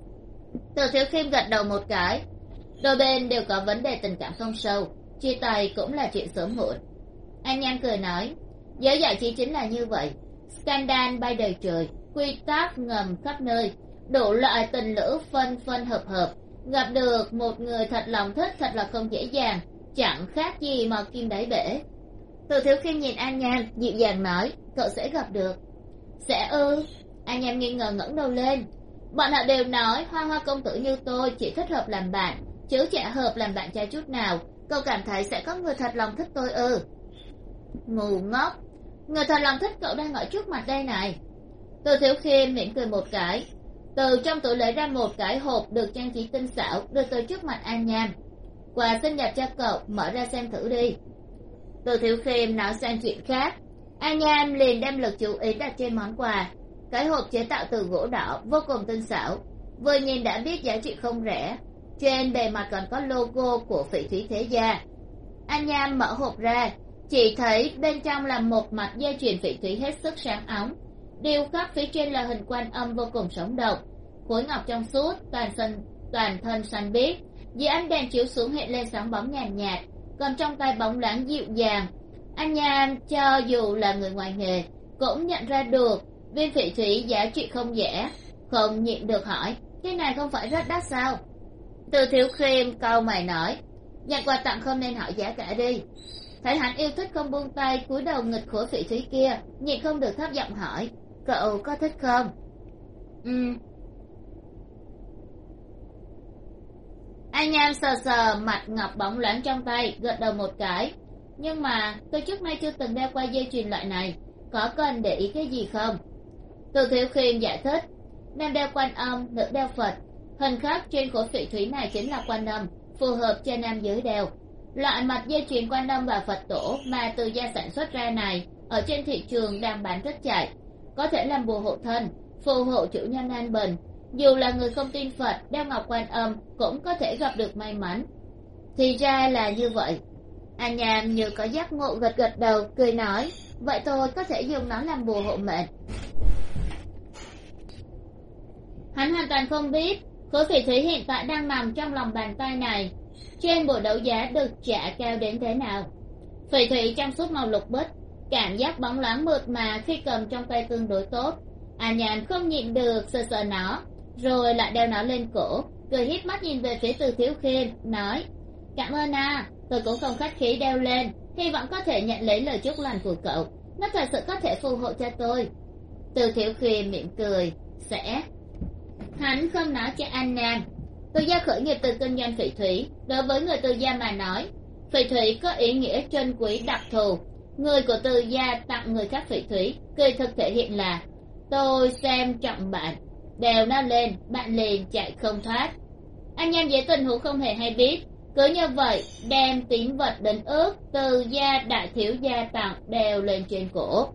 Từ Thiếu Khiêm gật đầu một cái, đôi bên đều có vấn đề tình cảm không sâu, chia tay cũng là chuyện sớm muộn. Anh Nhan cười nói, giới giải trí chính là như vậy, scandal bay đầy trời, quy tắc ngầm khắp nơi, đủ loại tình lữ phân phân hợp hợp, gặp được một người thật lòng thích thật là không dễ dàng, chẳng khác gì mò kim đáy bể. Từ Thiếu Khiêm nhìn An Nhan dịu dàng nói, cậu sẽ gặp được. Sẽ ư? Anh em nghi ngờ ngẩng đầu lên. Bọn họ đều nói hoa hoa công tử như tôi chỉ thích hợp làm bạn, chứ chả hợp làm bạn trai chút nào. Cậu cảm thấy sẽ có người thật lòng thích tôi ư? Ngu ngốc, người thật lòng thích cậu đang ở trước mặt đây này. Từ Thiếu Khiêm mỉm cười một cái, từ trong tủ lấy ra một cái hộp được trang trí tinh xảo, đưa tới trước mặt An Nham. Quà sinh nhật cho cậu, mở ra xem thử đi. Từ Thiếu Khiêm nói sang chuyện khác, An Nham liền đem lực chú ý đặt trên món quà. Cái hộp chế tạo từ gỗ đỏ vô cùng tinh xảo, vừa nhìn đã biết giá trị không rẻ. Trên bề mặt còn có logo của Phỉ Thúy Thế Gia. An Nham mở hộp ra, chỉ thấy bên trong là một mặt dây chuyền phỉ thúy hết sức sáng óng, điêu khắc phía trên là hình Quan Âm vô cùng sống động, khối ngọc trong suốt, toàn thân xanh biếc, dưới ánh đèn chiếu xuống hiện lên sáng bóng nhàn nhạt, còn trong tay bóng loáng dịu dàng. Anh Nham cho dù là người ngoài nghề cũng nhận ra được viên phỉ thúy giá trị không rẻ, không nhịn được hỏi, cái này không phải rất đắt sao? Từ Thiếu Khiêm cau mày nói, nhận quà tặng không nên hỏi giá cả đi. Thấy hắn yêu thích không buông tay, cúi đầu nghịch khối phỉ thúy kia, nhịn không được thấp giọng hỏi, cậu có thích không? Anh Nham sờ sờ mặt ngọc bóng loáng trong tay, gật đầu một cái. Nhưng mà tôi trước nay chưa từng đeo qua dây chuyền loại này, có cần để ý cái gì không? Từ Thiếu Khiêm giải thích, nam đeo Quan Âm, nữ đeo Phật, hình khắc trên khối phỉ thúy này chính là Quan Âm, phù hợp cho nam giới đeo. Loại mặt dây chuyền Quan Âm và Phật tổ mà từ gia sản xuất ra này ở trên thị trường đang bán rất chạy, có thể làm bùa hộ thân, phù hộ chủ nhân an bình. Dù là người không tin Phật, đeo ngọc Quan Âm cũng có thể gặp được may mắn. Thì ra là như vậy. Anh Nham như có giác ngộ gật gật đầu, cười nói, vậy tôi có thể dùng nó làm bùa hộ mệnh. Hắn hoàn toàn không biết khối phỉ thúy hiện tại đang nằm trong lòng bàn tay này trên bộ đấu giá được trả cao đến thế nào. Phỉ thúy trong suốt màu lục bích, cảm giác bóng loáng mượt mà khi cầm trong tay tương đối tốt. An Nhàn không nhịn được sờ sờ nó, rồi lại đeo nó lên cổ, cười híp mắt nhìn về phía Từ Thiếu Khiêm, nói, cảm ơn tôi cũng không khách khí đeo lên, hy vọng có thể nhận lấy lời chúc lành của cậu, nó thật sự có thể phù hộ cho tôi. Từ Thiếu Khiêm mỉm cười, sẽ. Hắn không nói cho An Nam, Từ gia khởi nghiệp từ kinh doanh phỉ thúy, đối với người Từ gia mà nói, phỉ thúy có ý nghĩa trân quý đặc thù. Người của Từ gia tặng người khác phỉ thúy, cười thực thể hiện là, tôi xem trọng bạn, đèo nó lên, bạn liền chạy không thoát. Anh em dễ tình hữu không hề hay biết, cứ như vậy đem tín vật đến ước Từ gia đại thiếu gia tặng đèo lên trên cổ.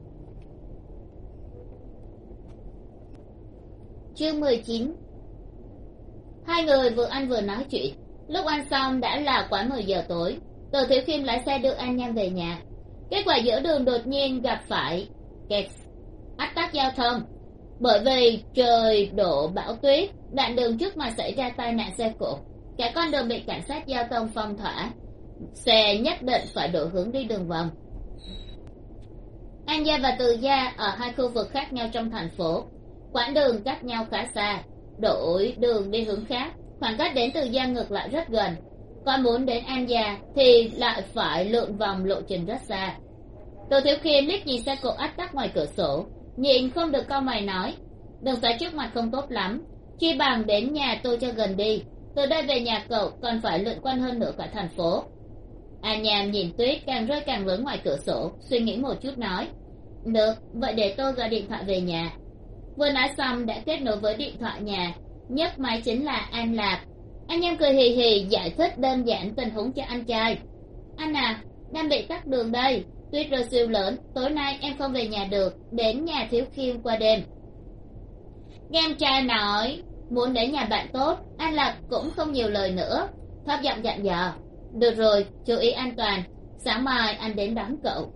Chương 19. Hai người vừa ăn vừa nói chuyện, lúc ăn xong đã là quá 10 giờ tối. Từ Thiếu Khiêm lái xe đưa An Nham về nhà. Kết quả giữa đường đột nhiên gặp phải kẹt, ách tắc giao thông, bởi vì trời đổ bão tuyết, đoạn đường trước mà xảy ra tai nạn xe cộ, cả con đường bị cảnh sát giao thông phong tỏa, xe nhất định phải đổi hướng đi đường vòng. An gia và Từ gia ở hai khu vực khác nhau trong thành phố, quãng đường cách nhau khá xa, đổi đường đi hướng khác, khoảng cách đến Từ gia ngược lại rất gần, còn muốn đến An gia thì lại phải lượn vòng lộ trình rất xa. Từ Thiếu Khiêm liếc nhìn xe cộ ách tắc ngoài cửa sổ, nhịn không được cau mày nói, đường xá trước mặt không tốt lắm, chi bằng đến nhà tôi cho gần đi, từ đây về nhà cậu còn phải lượn quanh hơn nữa cả thành phố. An Nham nhìn tuyết càng rơi càng lớn ngoài cửa sổ, suy nghĩ một chút nói, được, vậy để tôi gọi điện thoại về nhà. Vừa nói xong đã kết nối với điện thoại nhà, nhấc máy chính là An Lạc. Anh Nham cười hì hì giải thích đơn giản tình huống cho anh trai. Anh đang bị tắc đường đây, tuyết rơi siêu lớn, tối nay em không về nhà được, đến nhà Thiếu Khiêm qua đêm. Nghe em trai nói muốn đến nhà bạn tốt, An Lạc cũng không nhiều lời nữa, thấp giọng dặn dò, được rồi, chú ý an toàn, sáng mai anh đến đón cậu.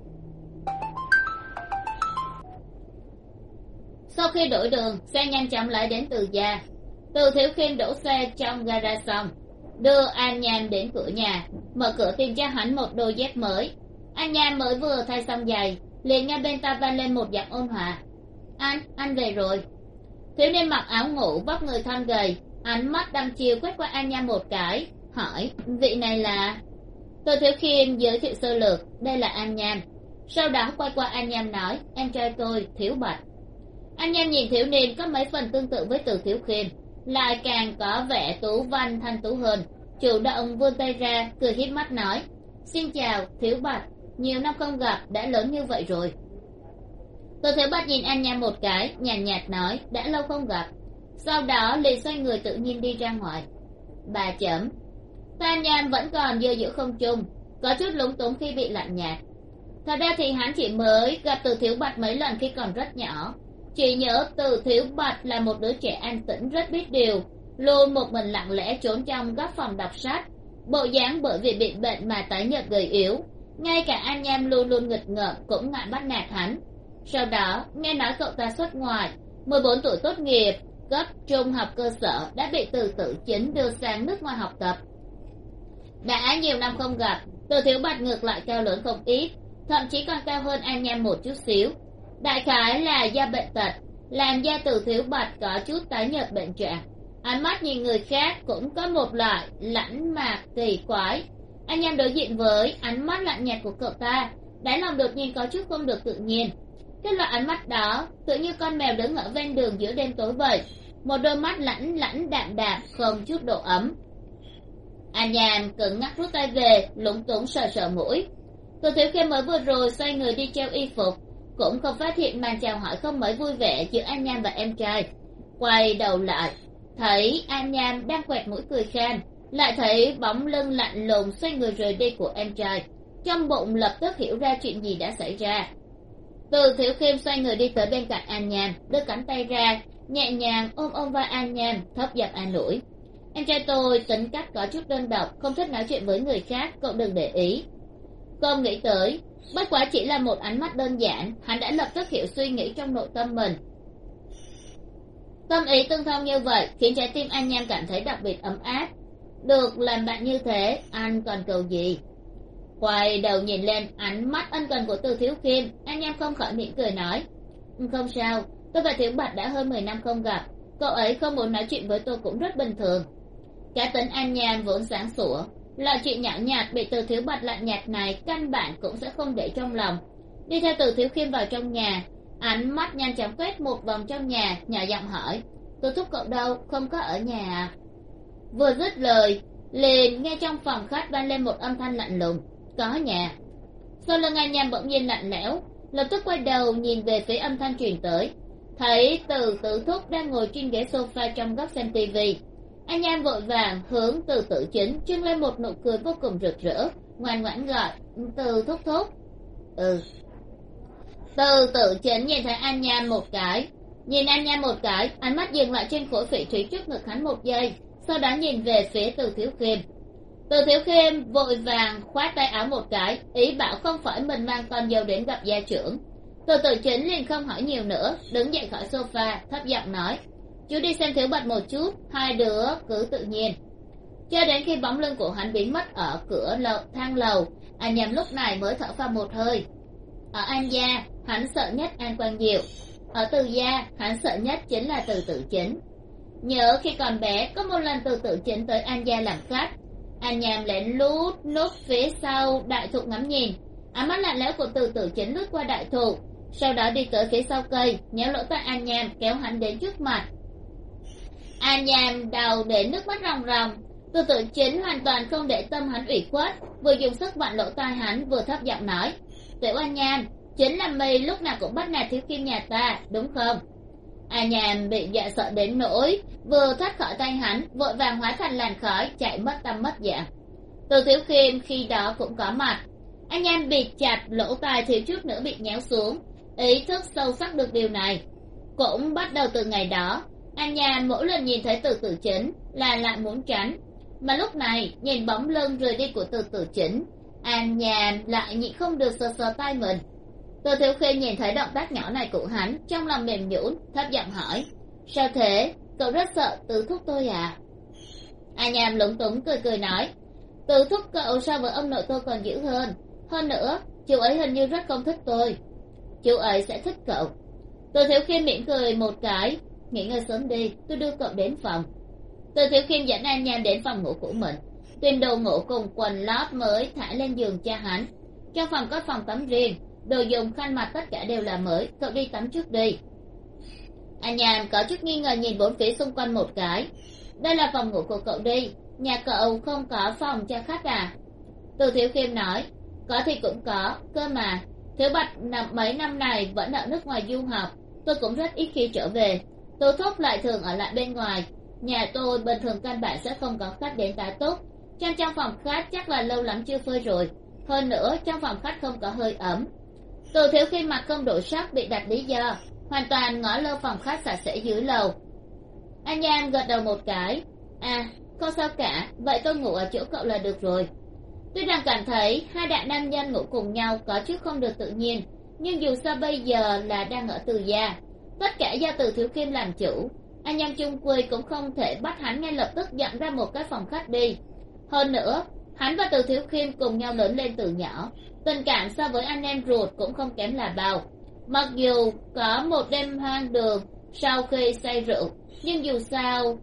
Sau khi đổi đường, xe nhanh chóng lái đến Từ gia. Từ Thiếu Khiêm đổ xe trong gara xong, đưa An Nham đến cửa nhà, mở cửa tìm cho hắn một đôi dép mới. An Nham mới vừa thay xong giày, liền nghe bên tai vang lên một giọng ôn hòa, anh về rồi. Thiếu niên mặc áo ngủ, vóc người thon gầy, ánh mắt đăm chiêu quét qua An Nham một cái, hỏi, vị này là? Từ Thiếu Khiêm giới thiệu sơ lược, đây là An Nham. Sau đó quay qua An Nham nói, em trai tôi Thiếu Bạch. anh em nhìn thiếu niên có mấy phần tương tự với Từ Thiếu Khiêm, lại càng có vẻ tú văn thanh tú hơn, chủ động vươn tay ra cười híp mắt nói: xin chào Thiếu Bạch, nhiều năm không gặp, đã lớn như vậy rồi. Từ Thiếu Bạch nhìn anh nham một cái, nhàn nhạt nói: đã lâu không gặp. Sau đó liền xoay người tự nhiên đi ra ngoài. 3 chấm. An nham vẫn còn dơ giữa không trung, có chút lúng túng khi bị lạnh nhạt. Thật ra thì hắn chỉ mới gặp Từ Thiếu Bạch mấy lần khi còn rất nhỏ, chỉ nhớ Từ Thiếu Bạch là một đứa trẻ an tĩnh rất biết điều, luôn một mình lặng lẽ trốn trong góc phòng đọc sách, bộ dáng bởi vì bị bệnh mà tái nhợt gầy yếu, ngay cả An nham luôn luôn nghịch ngợm cũng ngại bắt nạt hắn. Sau đó nghe nói cậu ta xuất ngoại, 14 tuổi tốt nghiệp cấp trung học cơ sở đã bị Từ Tử Chính đưa sang nước ngoài học tập. Đã nhiều năm không gặp, Từ Thiếu Bạch ngược lại cao lớn không ít, thậm chí còn cao hơn An nham một chút xíu. Đại khái là do bệnh tật làm da Từ Thiếu Bạch có chút tái nhợt bệnh trạng, ánh mắt nhìn người khác cũng có một loại lãnh mạc kỳ quái. An nham đối diện với ánh mắt lạnh nhạt của cậu ta, đáy lòng đột nhiên có chút không được tự nhiên. Cái loại ánh mắt đó tự như con mèo đứng ở ven đường giữa đêm tối vậy, một đôi mắt lãnh lãnh đạm đạm không chút độ ấm. An nham cứng ngắc rút tay về, lúng túng sờ sờ mũi. Từ Thiếu Khiêm mới vừa rồi xoay người đi treo y phục, cũng không phát hiện màn chào hỏi không mấy vui vẻ giữa An nham và em trai. Quay đầu lại thấy An nham đang quẹt mũi cười khan, lại thấy bóng lưng lạnh lùng xoay người rời đi của em trai, trong bụng lập tức hiểu ra chuyện gì đã xảy ra. Từ Thiếu Khiêm xoay người đi tới bên cạnh An nham, đưa cánh tay ra nhẹ nhàng ôm vai An nham, thấp giọng an ủi: em trai tôi tính cách có chút đơn độc, không thích nói chuyện với người khác, cậu đừng để ý. Không nghĩ tới, bất quá chỉ là một ánh mắt đơn giản, hắn đã lập tức hiểu suy nghĩ trong nội tâm mình. Tâm ý tương thông như vậy khiến trái tim An nham cảm thấy đặc biệt ấm áp. Được làm bạn như thế, anh còn cầu gì? Quay đầu nhìn lên ánh mắt ân cần của Từ Thiếu Khiêm, An nham không khỏi mỉm cười nói: không sao, tôi và Thiếu Bạch đã hơn 10 năm không gặp, cậu ấy không muốn nói chuyện với tôi cũng rất bình thường. Cá tính An nham vốn sáng sủa, loại chuyện nhỏ nhặt bị Từ Thiếu Bạch lạnh nhạt này căn bản cũng sẽ không để trong lòng. Đi theo Từ Thiếu Khiêm vào trong nhà, ánh mắt nhanh chóng quét một vòng trong nhà, nhỏ giọng hỏi: Từ thúc cậu đâu, không có ở nhà à? Vừa dứt lời liền nghe trong phòng khách vang lên một âm thanh lạnh lùng: có nhà. Sau lưng An nham bỗng nhiên lạnh lẽo, lập tức quay đầu nhìn về phía âm thanh truyền tới, thấy Từ Tử Thúc đang ngồi trên ghế sofa trong góc xem tivi. An nham vội vàng hướng Từ Tử Chính trưng lên một nụ cười vô cùng rực rỡ, ngoan ngoãn gọi: Từ thúc thúc. Từ Tử Chính nhìn thấy An nham một cái, ánh mắt dừng lại trên khối phỉ thúy trước ngực hắn một giây, sau đó nhìn về phía Từ Thiếu Khiêm. Từ Thiếu Khiêm vội vàng khoát tay áo một cái, ý bảo không phải mình mang con dâu đến gặp gia trưởng. Từ Tử Chính liền không hỏi nhiều nữa, đứng dậy khỏi sofa, thấp giọng nói: chú đi xem Thiếu Bạch một chút, hai đứa cứ tự nhiên. Cho đến khi bóng lưng của hắn biến mất ở cửa thang lầu, An nham lúc này mới thở phào một hơi. Ở An gia, hắn sợ nhất An Quang Diệu; ở Từ gia, hắn sợ nhất chính là Từ Tử Chính. Nhớ khi còn bé, có một lần Từ Tử Chính tới An gia làm khách, An nham lén lút núp phía sau đại thụ ngắm nhìn, ánh mắt lạnh lẽo của Từ Tử Chính lướt qua đại thụ, sau đó đi tới phía sau cây, nhéo lỗ tai An nham, kéo hắn đến trước mặt. An nham đau đến nước mắt ròng ròng. Từ Tử Chính hoàn toàn không để tâm hắn ủy khuất, vừa dùng sức vặn lỗ tai hắn, vừa thấp giọng nói: Tiểu An nham, chính là mày lúc nào cũng bắt nạt Thiếu Kim nhà ta, đúng không? An nham bị dọa sợ đến nỗi vừa thoát khỏi tay hắn, vội vàng hóa thành làn khói chạy mất tâm mất dạng. Từ Thiếu Kim khi đó cũng có mặt. An nham bịt chặt lỗ tai thiếu chút nữa bị nhéo xuống, ý thức sâu sắc được điều này. Cũng bắt đầu từ ngày đó, An nham mỗi lần nhìn thấy Từ Tử Chính là lại muốn tránh, mà lúc này nhìn bóng lưng rời đi của Từ Tử Chính, An nham lại nhịn không được sờ sờ tay mình. Từ Thiếu Khiêm nhìn thấy động tác nhỏ này của hắn, trong lòng mềm nhũn, thấp giọng hỏi: sao thế, cậu rất sợ Từ thúc tôi à? An nham lúng túng cười cười nói: Từ thúc cậu so với ông nội tôi còn dữ hơn nữa chú ấy hình như rất không thích tôi. Chú ấy sẽ thích cậu. Từ Thiếu Khiêm mỉm cười một cái: nghỉ ngơi sớm đi, tôi đưa cậu đến phòng. Từ Thiếu Khiêm dẫn An nham đến phòng ngủ của mình, tìm đồ ngủ cùng quần lót mới thả lên giường cho hắn. Trong phòng có phòng tắm riêng, đồ dùng khăn mặt tất cả đều là mới, cậu đi tắm trước đi. Anh Nhàn có chút nghi ngờ nhìn bốn phía xung quanh một cái. Đây là phòng ngủ của cậu đi, nhà cậu không có phòng cho khách à? Từ Thiếu Khiêm nói, có thì cũng có, cơ mà Thiếu Bạch mấy năm này vẫn ở nước ngoài du học, tôi cũng rất ít khi trở về. Tú Thúc lại thường ở lại bên ngoài, nhà tôi bình thường căn bản sẽ không có khách đến tá túc. Trong phòng khách chắc là lâu lắm chưa phơi rồi, hơn nữa trong phòng khách không có hơi ấm. Từ Thiếu Khiêm mặt không đổi sắc bị đặt lý do, hoàn toàn ngó lơ phòng khách sạch sẽ dưới lầu. Anh Nham gật đầu một cái, à không sao cả, vậy tôi ngủ ở chỗ cậu là được rồi. Tuy rằng cảm thấy hai đại nam nhân ngủ cùng nhau có chút không được tự nhiên, nhưng dù sao bây giờ là đang ở Từ gia, tất cả do Từ Thiếu Khiêm làm chủ, anh Nham chung quy cũng không thể bắt hắn ngay lập tức dọn ra một cái phòng khách đi. Hơn nữa hắn và Từ Thiếu Khiêm cùng nhau lớn lên từ nhỏ, tình cảm so với anh em ruột cũng không kém là bao. Mặc dù có một đêm hoang đường sau khi say rượu, nhưng dù sao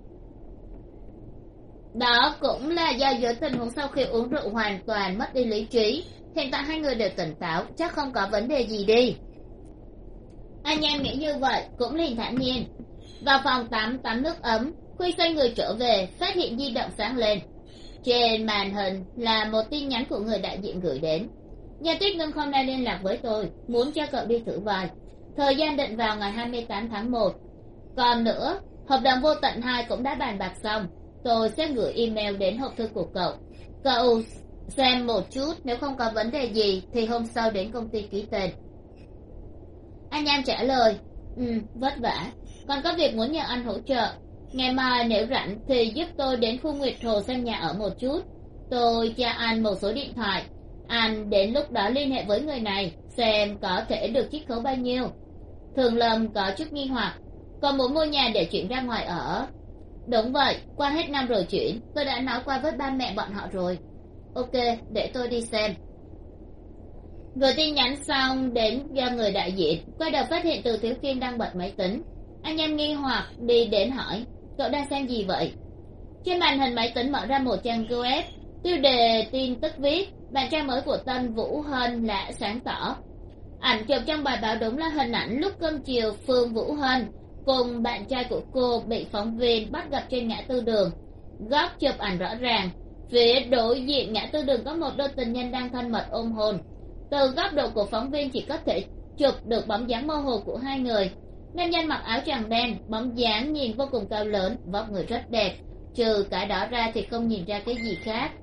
đó cũng là do giữa tình huống sau khi uống rượu hoàn toàn mất đi lý trí. Hiện tại hai người đều tỉnh táo, chắc không có vấn đề gì đi. Anh em nghĩ như vậy cũng liền thản nhiên vào phòng tắm nước ấm. Khuy xoay người trở về, phát hiện di động sáng lên. Trên màn hình là một tin nhắn của người đại diện gửi đến. Nhà Tuyết Ngân hôm nay liên lạc với tôi, muốn cho cậu đi thử vai, thời gian định vào ngày 28 tháng 1. Còn nữa, hợp đồng vô tận 2 cũng đã bàn bạc xong, tôi sẽ gửi email đến hộp thư của cậu. Cậu xem một chút, nếu không có vấn đề gì thì hôm sau đến công ty ký tên. Anh Nham trả lời, vất vả, còn có việc muốn nhờ anh hỗ trợ. Ngày mai nếu rảnh thì giúp tôi đến khu Nguyệt Hồ xem nhà ở một chút. Tôi cho anh một số điện thoại, anh đến lúc đó liên hệ với người này xem có thể được chiết khấu bao nhiêu. Thường Lâm có chút nghi hoặc, còn muốn mua nhà để chuyển ra ngoài ở. Đúng vậy, qua hết năm rồi chuyển, tôi đã nói qua với ba mẹ bọn họ rồi. Ok, để tôi đi xem. Gửi tin nhắn xong đến do người đại diện, quay đầu phát hiện Từ Thiếu Khiêm đang bật máy tính. Anh em nghi hoặc đi đến hỏi, cậu đang xem gì vậy? Trên màn hình máy tính mở ra một trang web, tiêu đề tin tức viết, bạn trai mới của Tân Vũ Hân đã sáng tỏ. Ảnh chụp trong bài báo đúng là hình ảnh lúc cơm chiều Phương Vũ Hân cùng bạn trai của cô bị phóng viên bắt gặp trên ngã tư đường. Góc chụp ảnh rõ ràng, phía đối diện ngã tư đường có một đôi tình nhân đang thân mật ôm hôn. Từ góc độ của phóng viên chỉ có thể chụp được bóng dáng mơ hồ của hai người. Nam nhân mặc áo choàng đen, bóng dáng nhìn vô cùng cao lớn, vóc người rất đẹp, trừ cái đó ra thì không nhìn ra cái gì khác.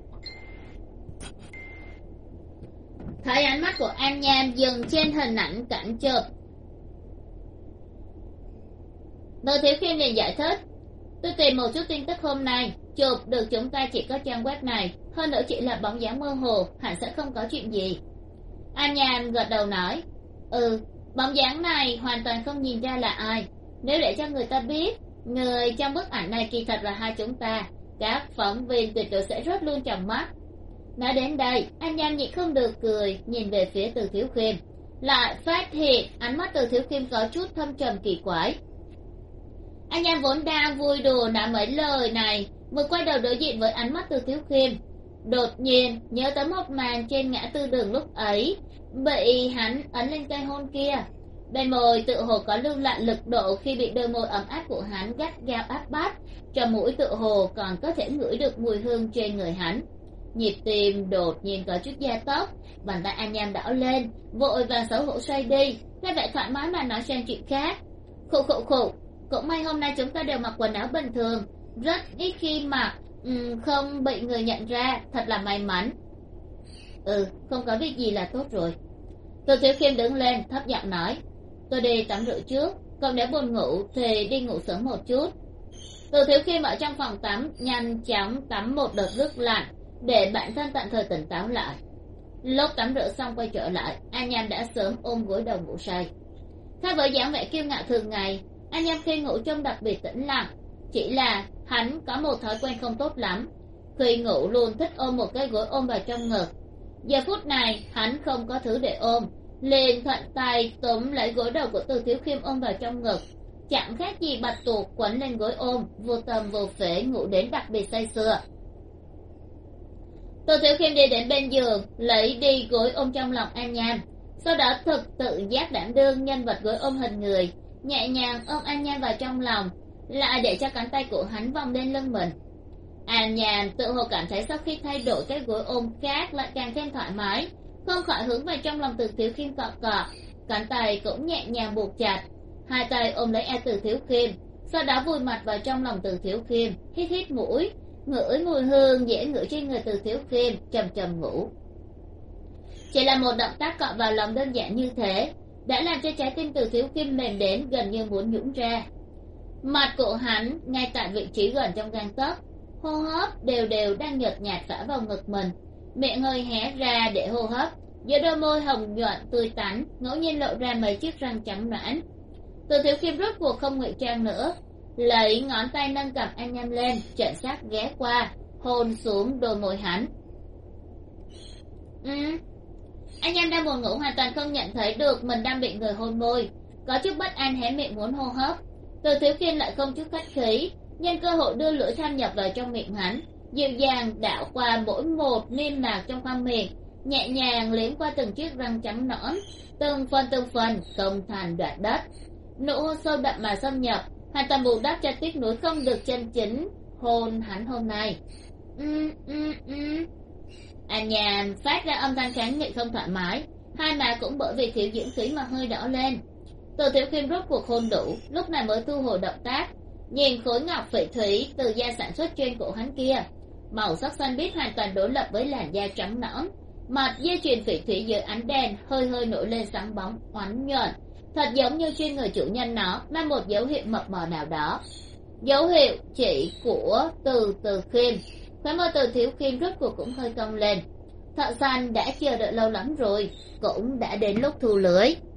Thấy ánh mắt của An Nham dừng trên hình ảnh cảnh chụp, Từ Thiếu Khiêm liền giải thích, tôi tìm một chút tin tức hôm nay, chụp được chúng ta chỉ có trang web này, hơn nữa chỉ là bóng dáng mơ hồ, hẳn sẽ không có chuyện gì. An Nham gật đầu nói, bóng dáng này hoàn toàn không nhìn ra là ai. Nếu để cho người ta biết người trong bức ảnh này kỳ thật là hai chúng ta, các phóng viên tuyệt đối sẽ rớt luôn trong mắt. Nói đến đây, An Nham nhịn không được cười, nhìn về phía Từ Thiếu Khiêm, lại phát hiện ánh mắt Từ Thiếu Khiêm có chút thâm trầm kỳ quái. An Nham vốn đang vui đùa nói mấy lời này, vừa quay đầu đối diện với ánh mắt Từ Thiếu Khiêm, đột nhiên nhớ tới một màn trên ngã tư đường lúc ấy bị hắn ấn lên cây hôn kia. Bên môi tự hồ có lưu lại lực độ khi bị đôi môi ấm áp của hắn gắt gao áp bắt, trong mũi tự hồ còn có thể ngửi được mùi hương trên người hắn. Nhịp tim đột nhiên có chút gia tốc, bàn tay An Nham đỏ lên, vội vàng xấu hổ xoay đi, ra vẻ thoải mái mà nói sang chuyện khác. Khụ, cũng may hôm nay chúng ta đều mặc quần áo bình thường, rất ít khi mặc, không bị người nhận ra, thật là may mắn. Không có việc gì là tốt rồi. Từ Thiếu Khiêm đứng lên thấp giọng nói, tôi đi tắm rửa trước, còn nếu buồn ngủ thì đi ngủ sớm một chút. Từ Thiếu Khiêm ở trong phòng tắm nhanh chóng tắm một đợt nước lạnh để bản thân tạm thời tỉnh táo lại. Lúc tắm rửa xong quay trở lại, An Nham đã sớm ôm gối đầu ngủ say. Khác với dáng vẻ kiêu ngạo thường ngày, An Nham khi ngủ trông đặc biệt tĩnh lặng, chỉ là hắn có một thói quen không tốt lắm, khi ngủ luôn thích ôm một cái gối ôm vào trong ngực. Giờ phút này hắn không có thứ để ôm, liền thuận tay túm lấy gối đầu của Từ Thiếu Khiêm ôm vào trong ngực, chẳng khác gì bạch tuộc quấn lên gối ôm, vô tâm vô phế ngủ đến đặc biệt say sưa. Từ Thiếu Khiêm đi đến bên giường, lấy đi gối ôm trong lòng An Nham, sau đó thực tự giác đảm đương nhân vật gối ôm hình người, nhẹ nhàng ôm An Nhan vào trong lòng, lại để cho cánh tay của hắn vòng lên lưng mình. An Nhan tự hồ cảm thấy sau khi thay đổi cái gối ôm khác lại càng thêm thoải mái, không khỏi hướng vào trong lòng Từ Thiếu Khiêm cọ cọ, cánh tay cũng nhẹ nhàng buộc chặt, hai tay ôm lấy eo Từ Thiếu Khiêm, sau đó vùi mặt vào trong lòng Từ Thiếu Khiêm, hít hít mũi, ngửi mùi hương dễ ngửi trên người Từ Thiếu Khiêm, trầm trầm ngủ. Chỉ là một động tác cọ vào lòng đơn giản như thế đã làm cho trái tim Từ Thiếu Khiêm mềm đến gần như muốn nhũn ra. Mặt của hắn ngay tại vị trí gần trong gang tấc, hô hấp đều đều đang nhợt nhạt phả vào ngực mình, miệng hơi hé ra để hô hấp, giữa đôi môi hồng nhuận tươi tắn ngẫu nhiên lộ ra mấy chiếc răng trắng nõn. Từ Thiếu Khiêm rốt cuộc không ngụy trang nữa, lấy ngón tay nâng cầm An Nhan lên, chuẩn xác ghé qua, hôn xuống đôi môi hắn. An Nhan đang buồn ngủ hoàn toàn không nhận thấy được mình đang bị người hôn môi, có chút bất an hé miệng muốn hô hấp. Từ Thiếu Khiêm lại không chút khách khí, nhân cơ hội đưa lưỡi tham nhập vào trong miệng hắn, dịu dàng đảo qua mỗi một niêm mạc trong khoang miệng, nhẹ nhàng liếm qua từng chiếc răng trắng nõn, từng phần công thành đoạt đất. Nụ hôn sâu đậm mà xâm nhập, hoàn toàn bù đắp cho tiếc nuối không được chân chính hôn hắn hôm nay. An Nhan phát ra âm thanh kháng nghị không thoải mái, hai má cũng bởi vì thiếu dưỡng khí mà hơi đỏ lên. Từ Thiếu Khiêm rốt cuộc hôn đủ, lúc này mới thu hồi động tác, nhìn khối ngọc phỉ thúy từ da sản xuất trên cổ hắn kia, màu sắc xanh biếc hoàn toàn đối lập với làn da trắng nõn, mặt dây chuyền phỉ thúy dưới ánh đèn hơi nổi lên sáng bóng oánh nhuận, thật giống như trên người chủ nhân nó mang một dấu hiệu mập mờ nào đó, dấu hiệu chỉ của Từ Khiêm. Khóe môi Từ Thiếu Khiêm rốt cuộc cũng hơi cong lên. Thợ săn đã chờ đợi lâu lắm rồi, cũng đã đến lúc thu lưới.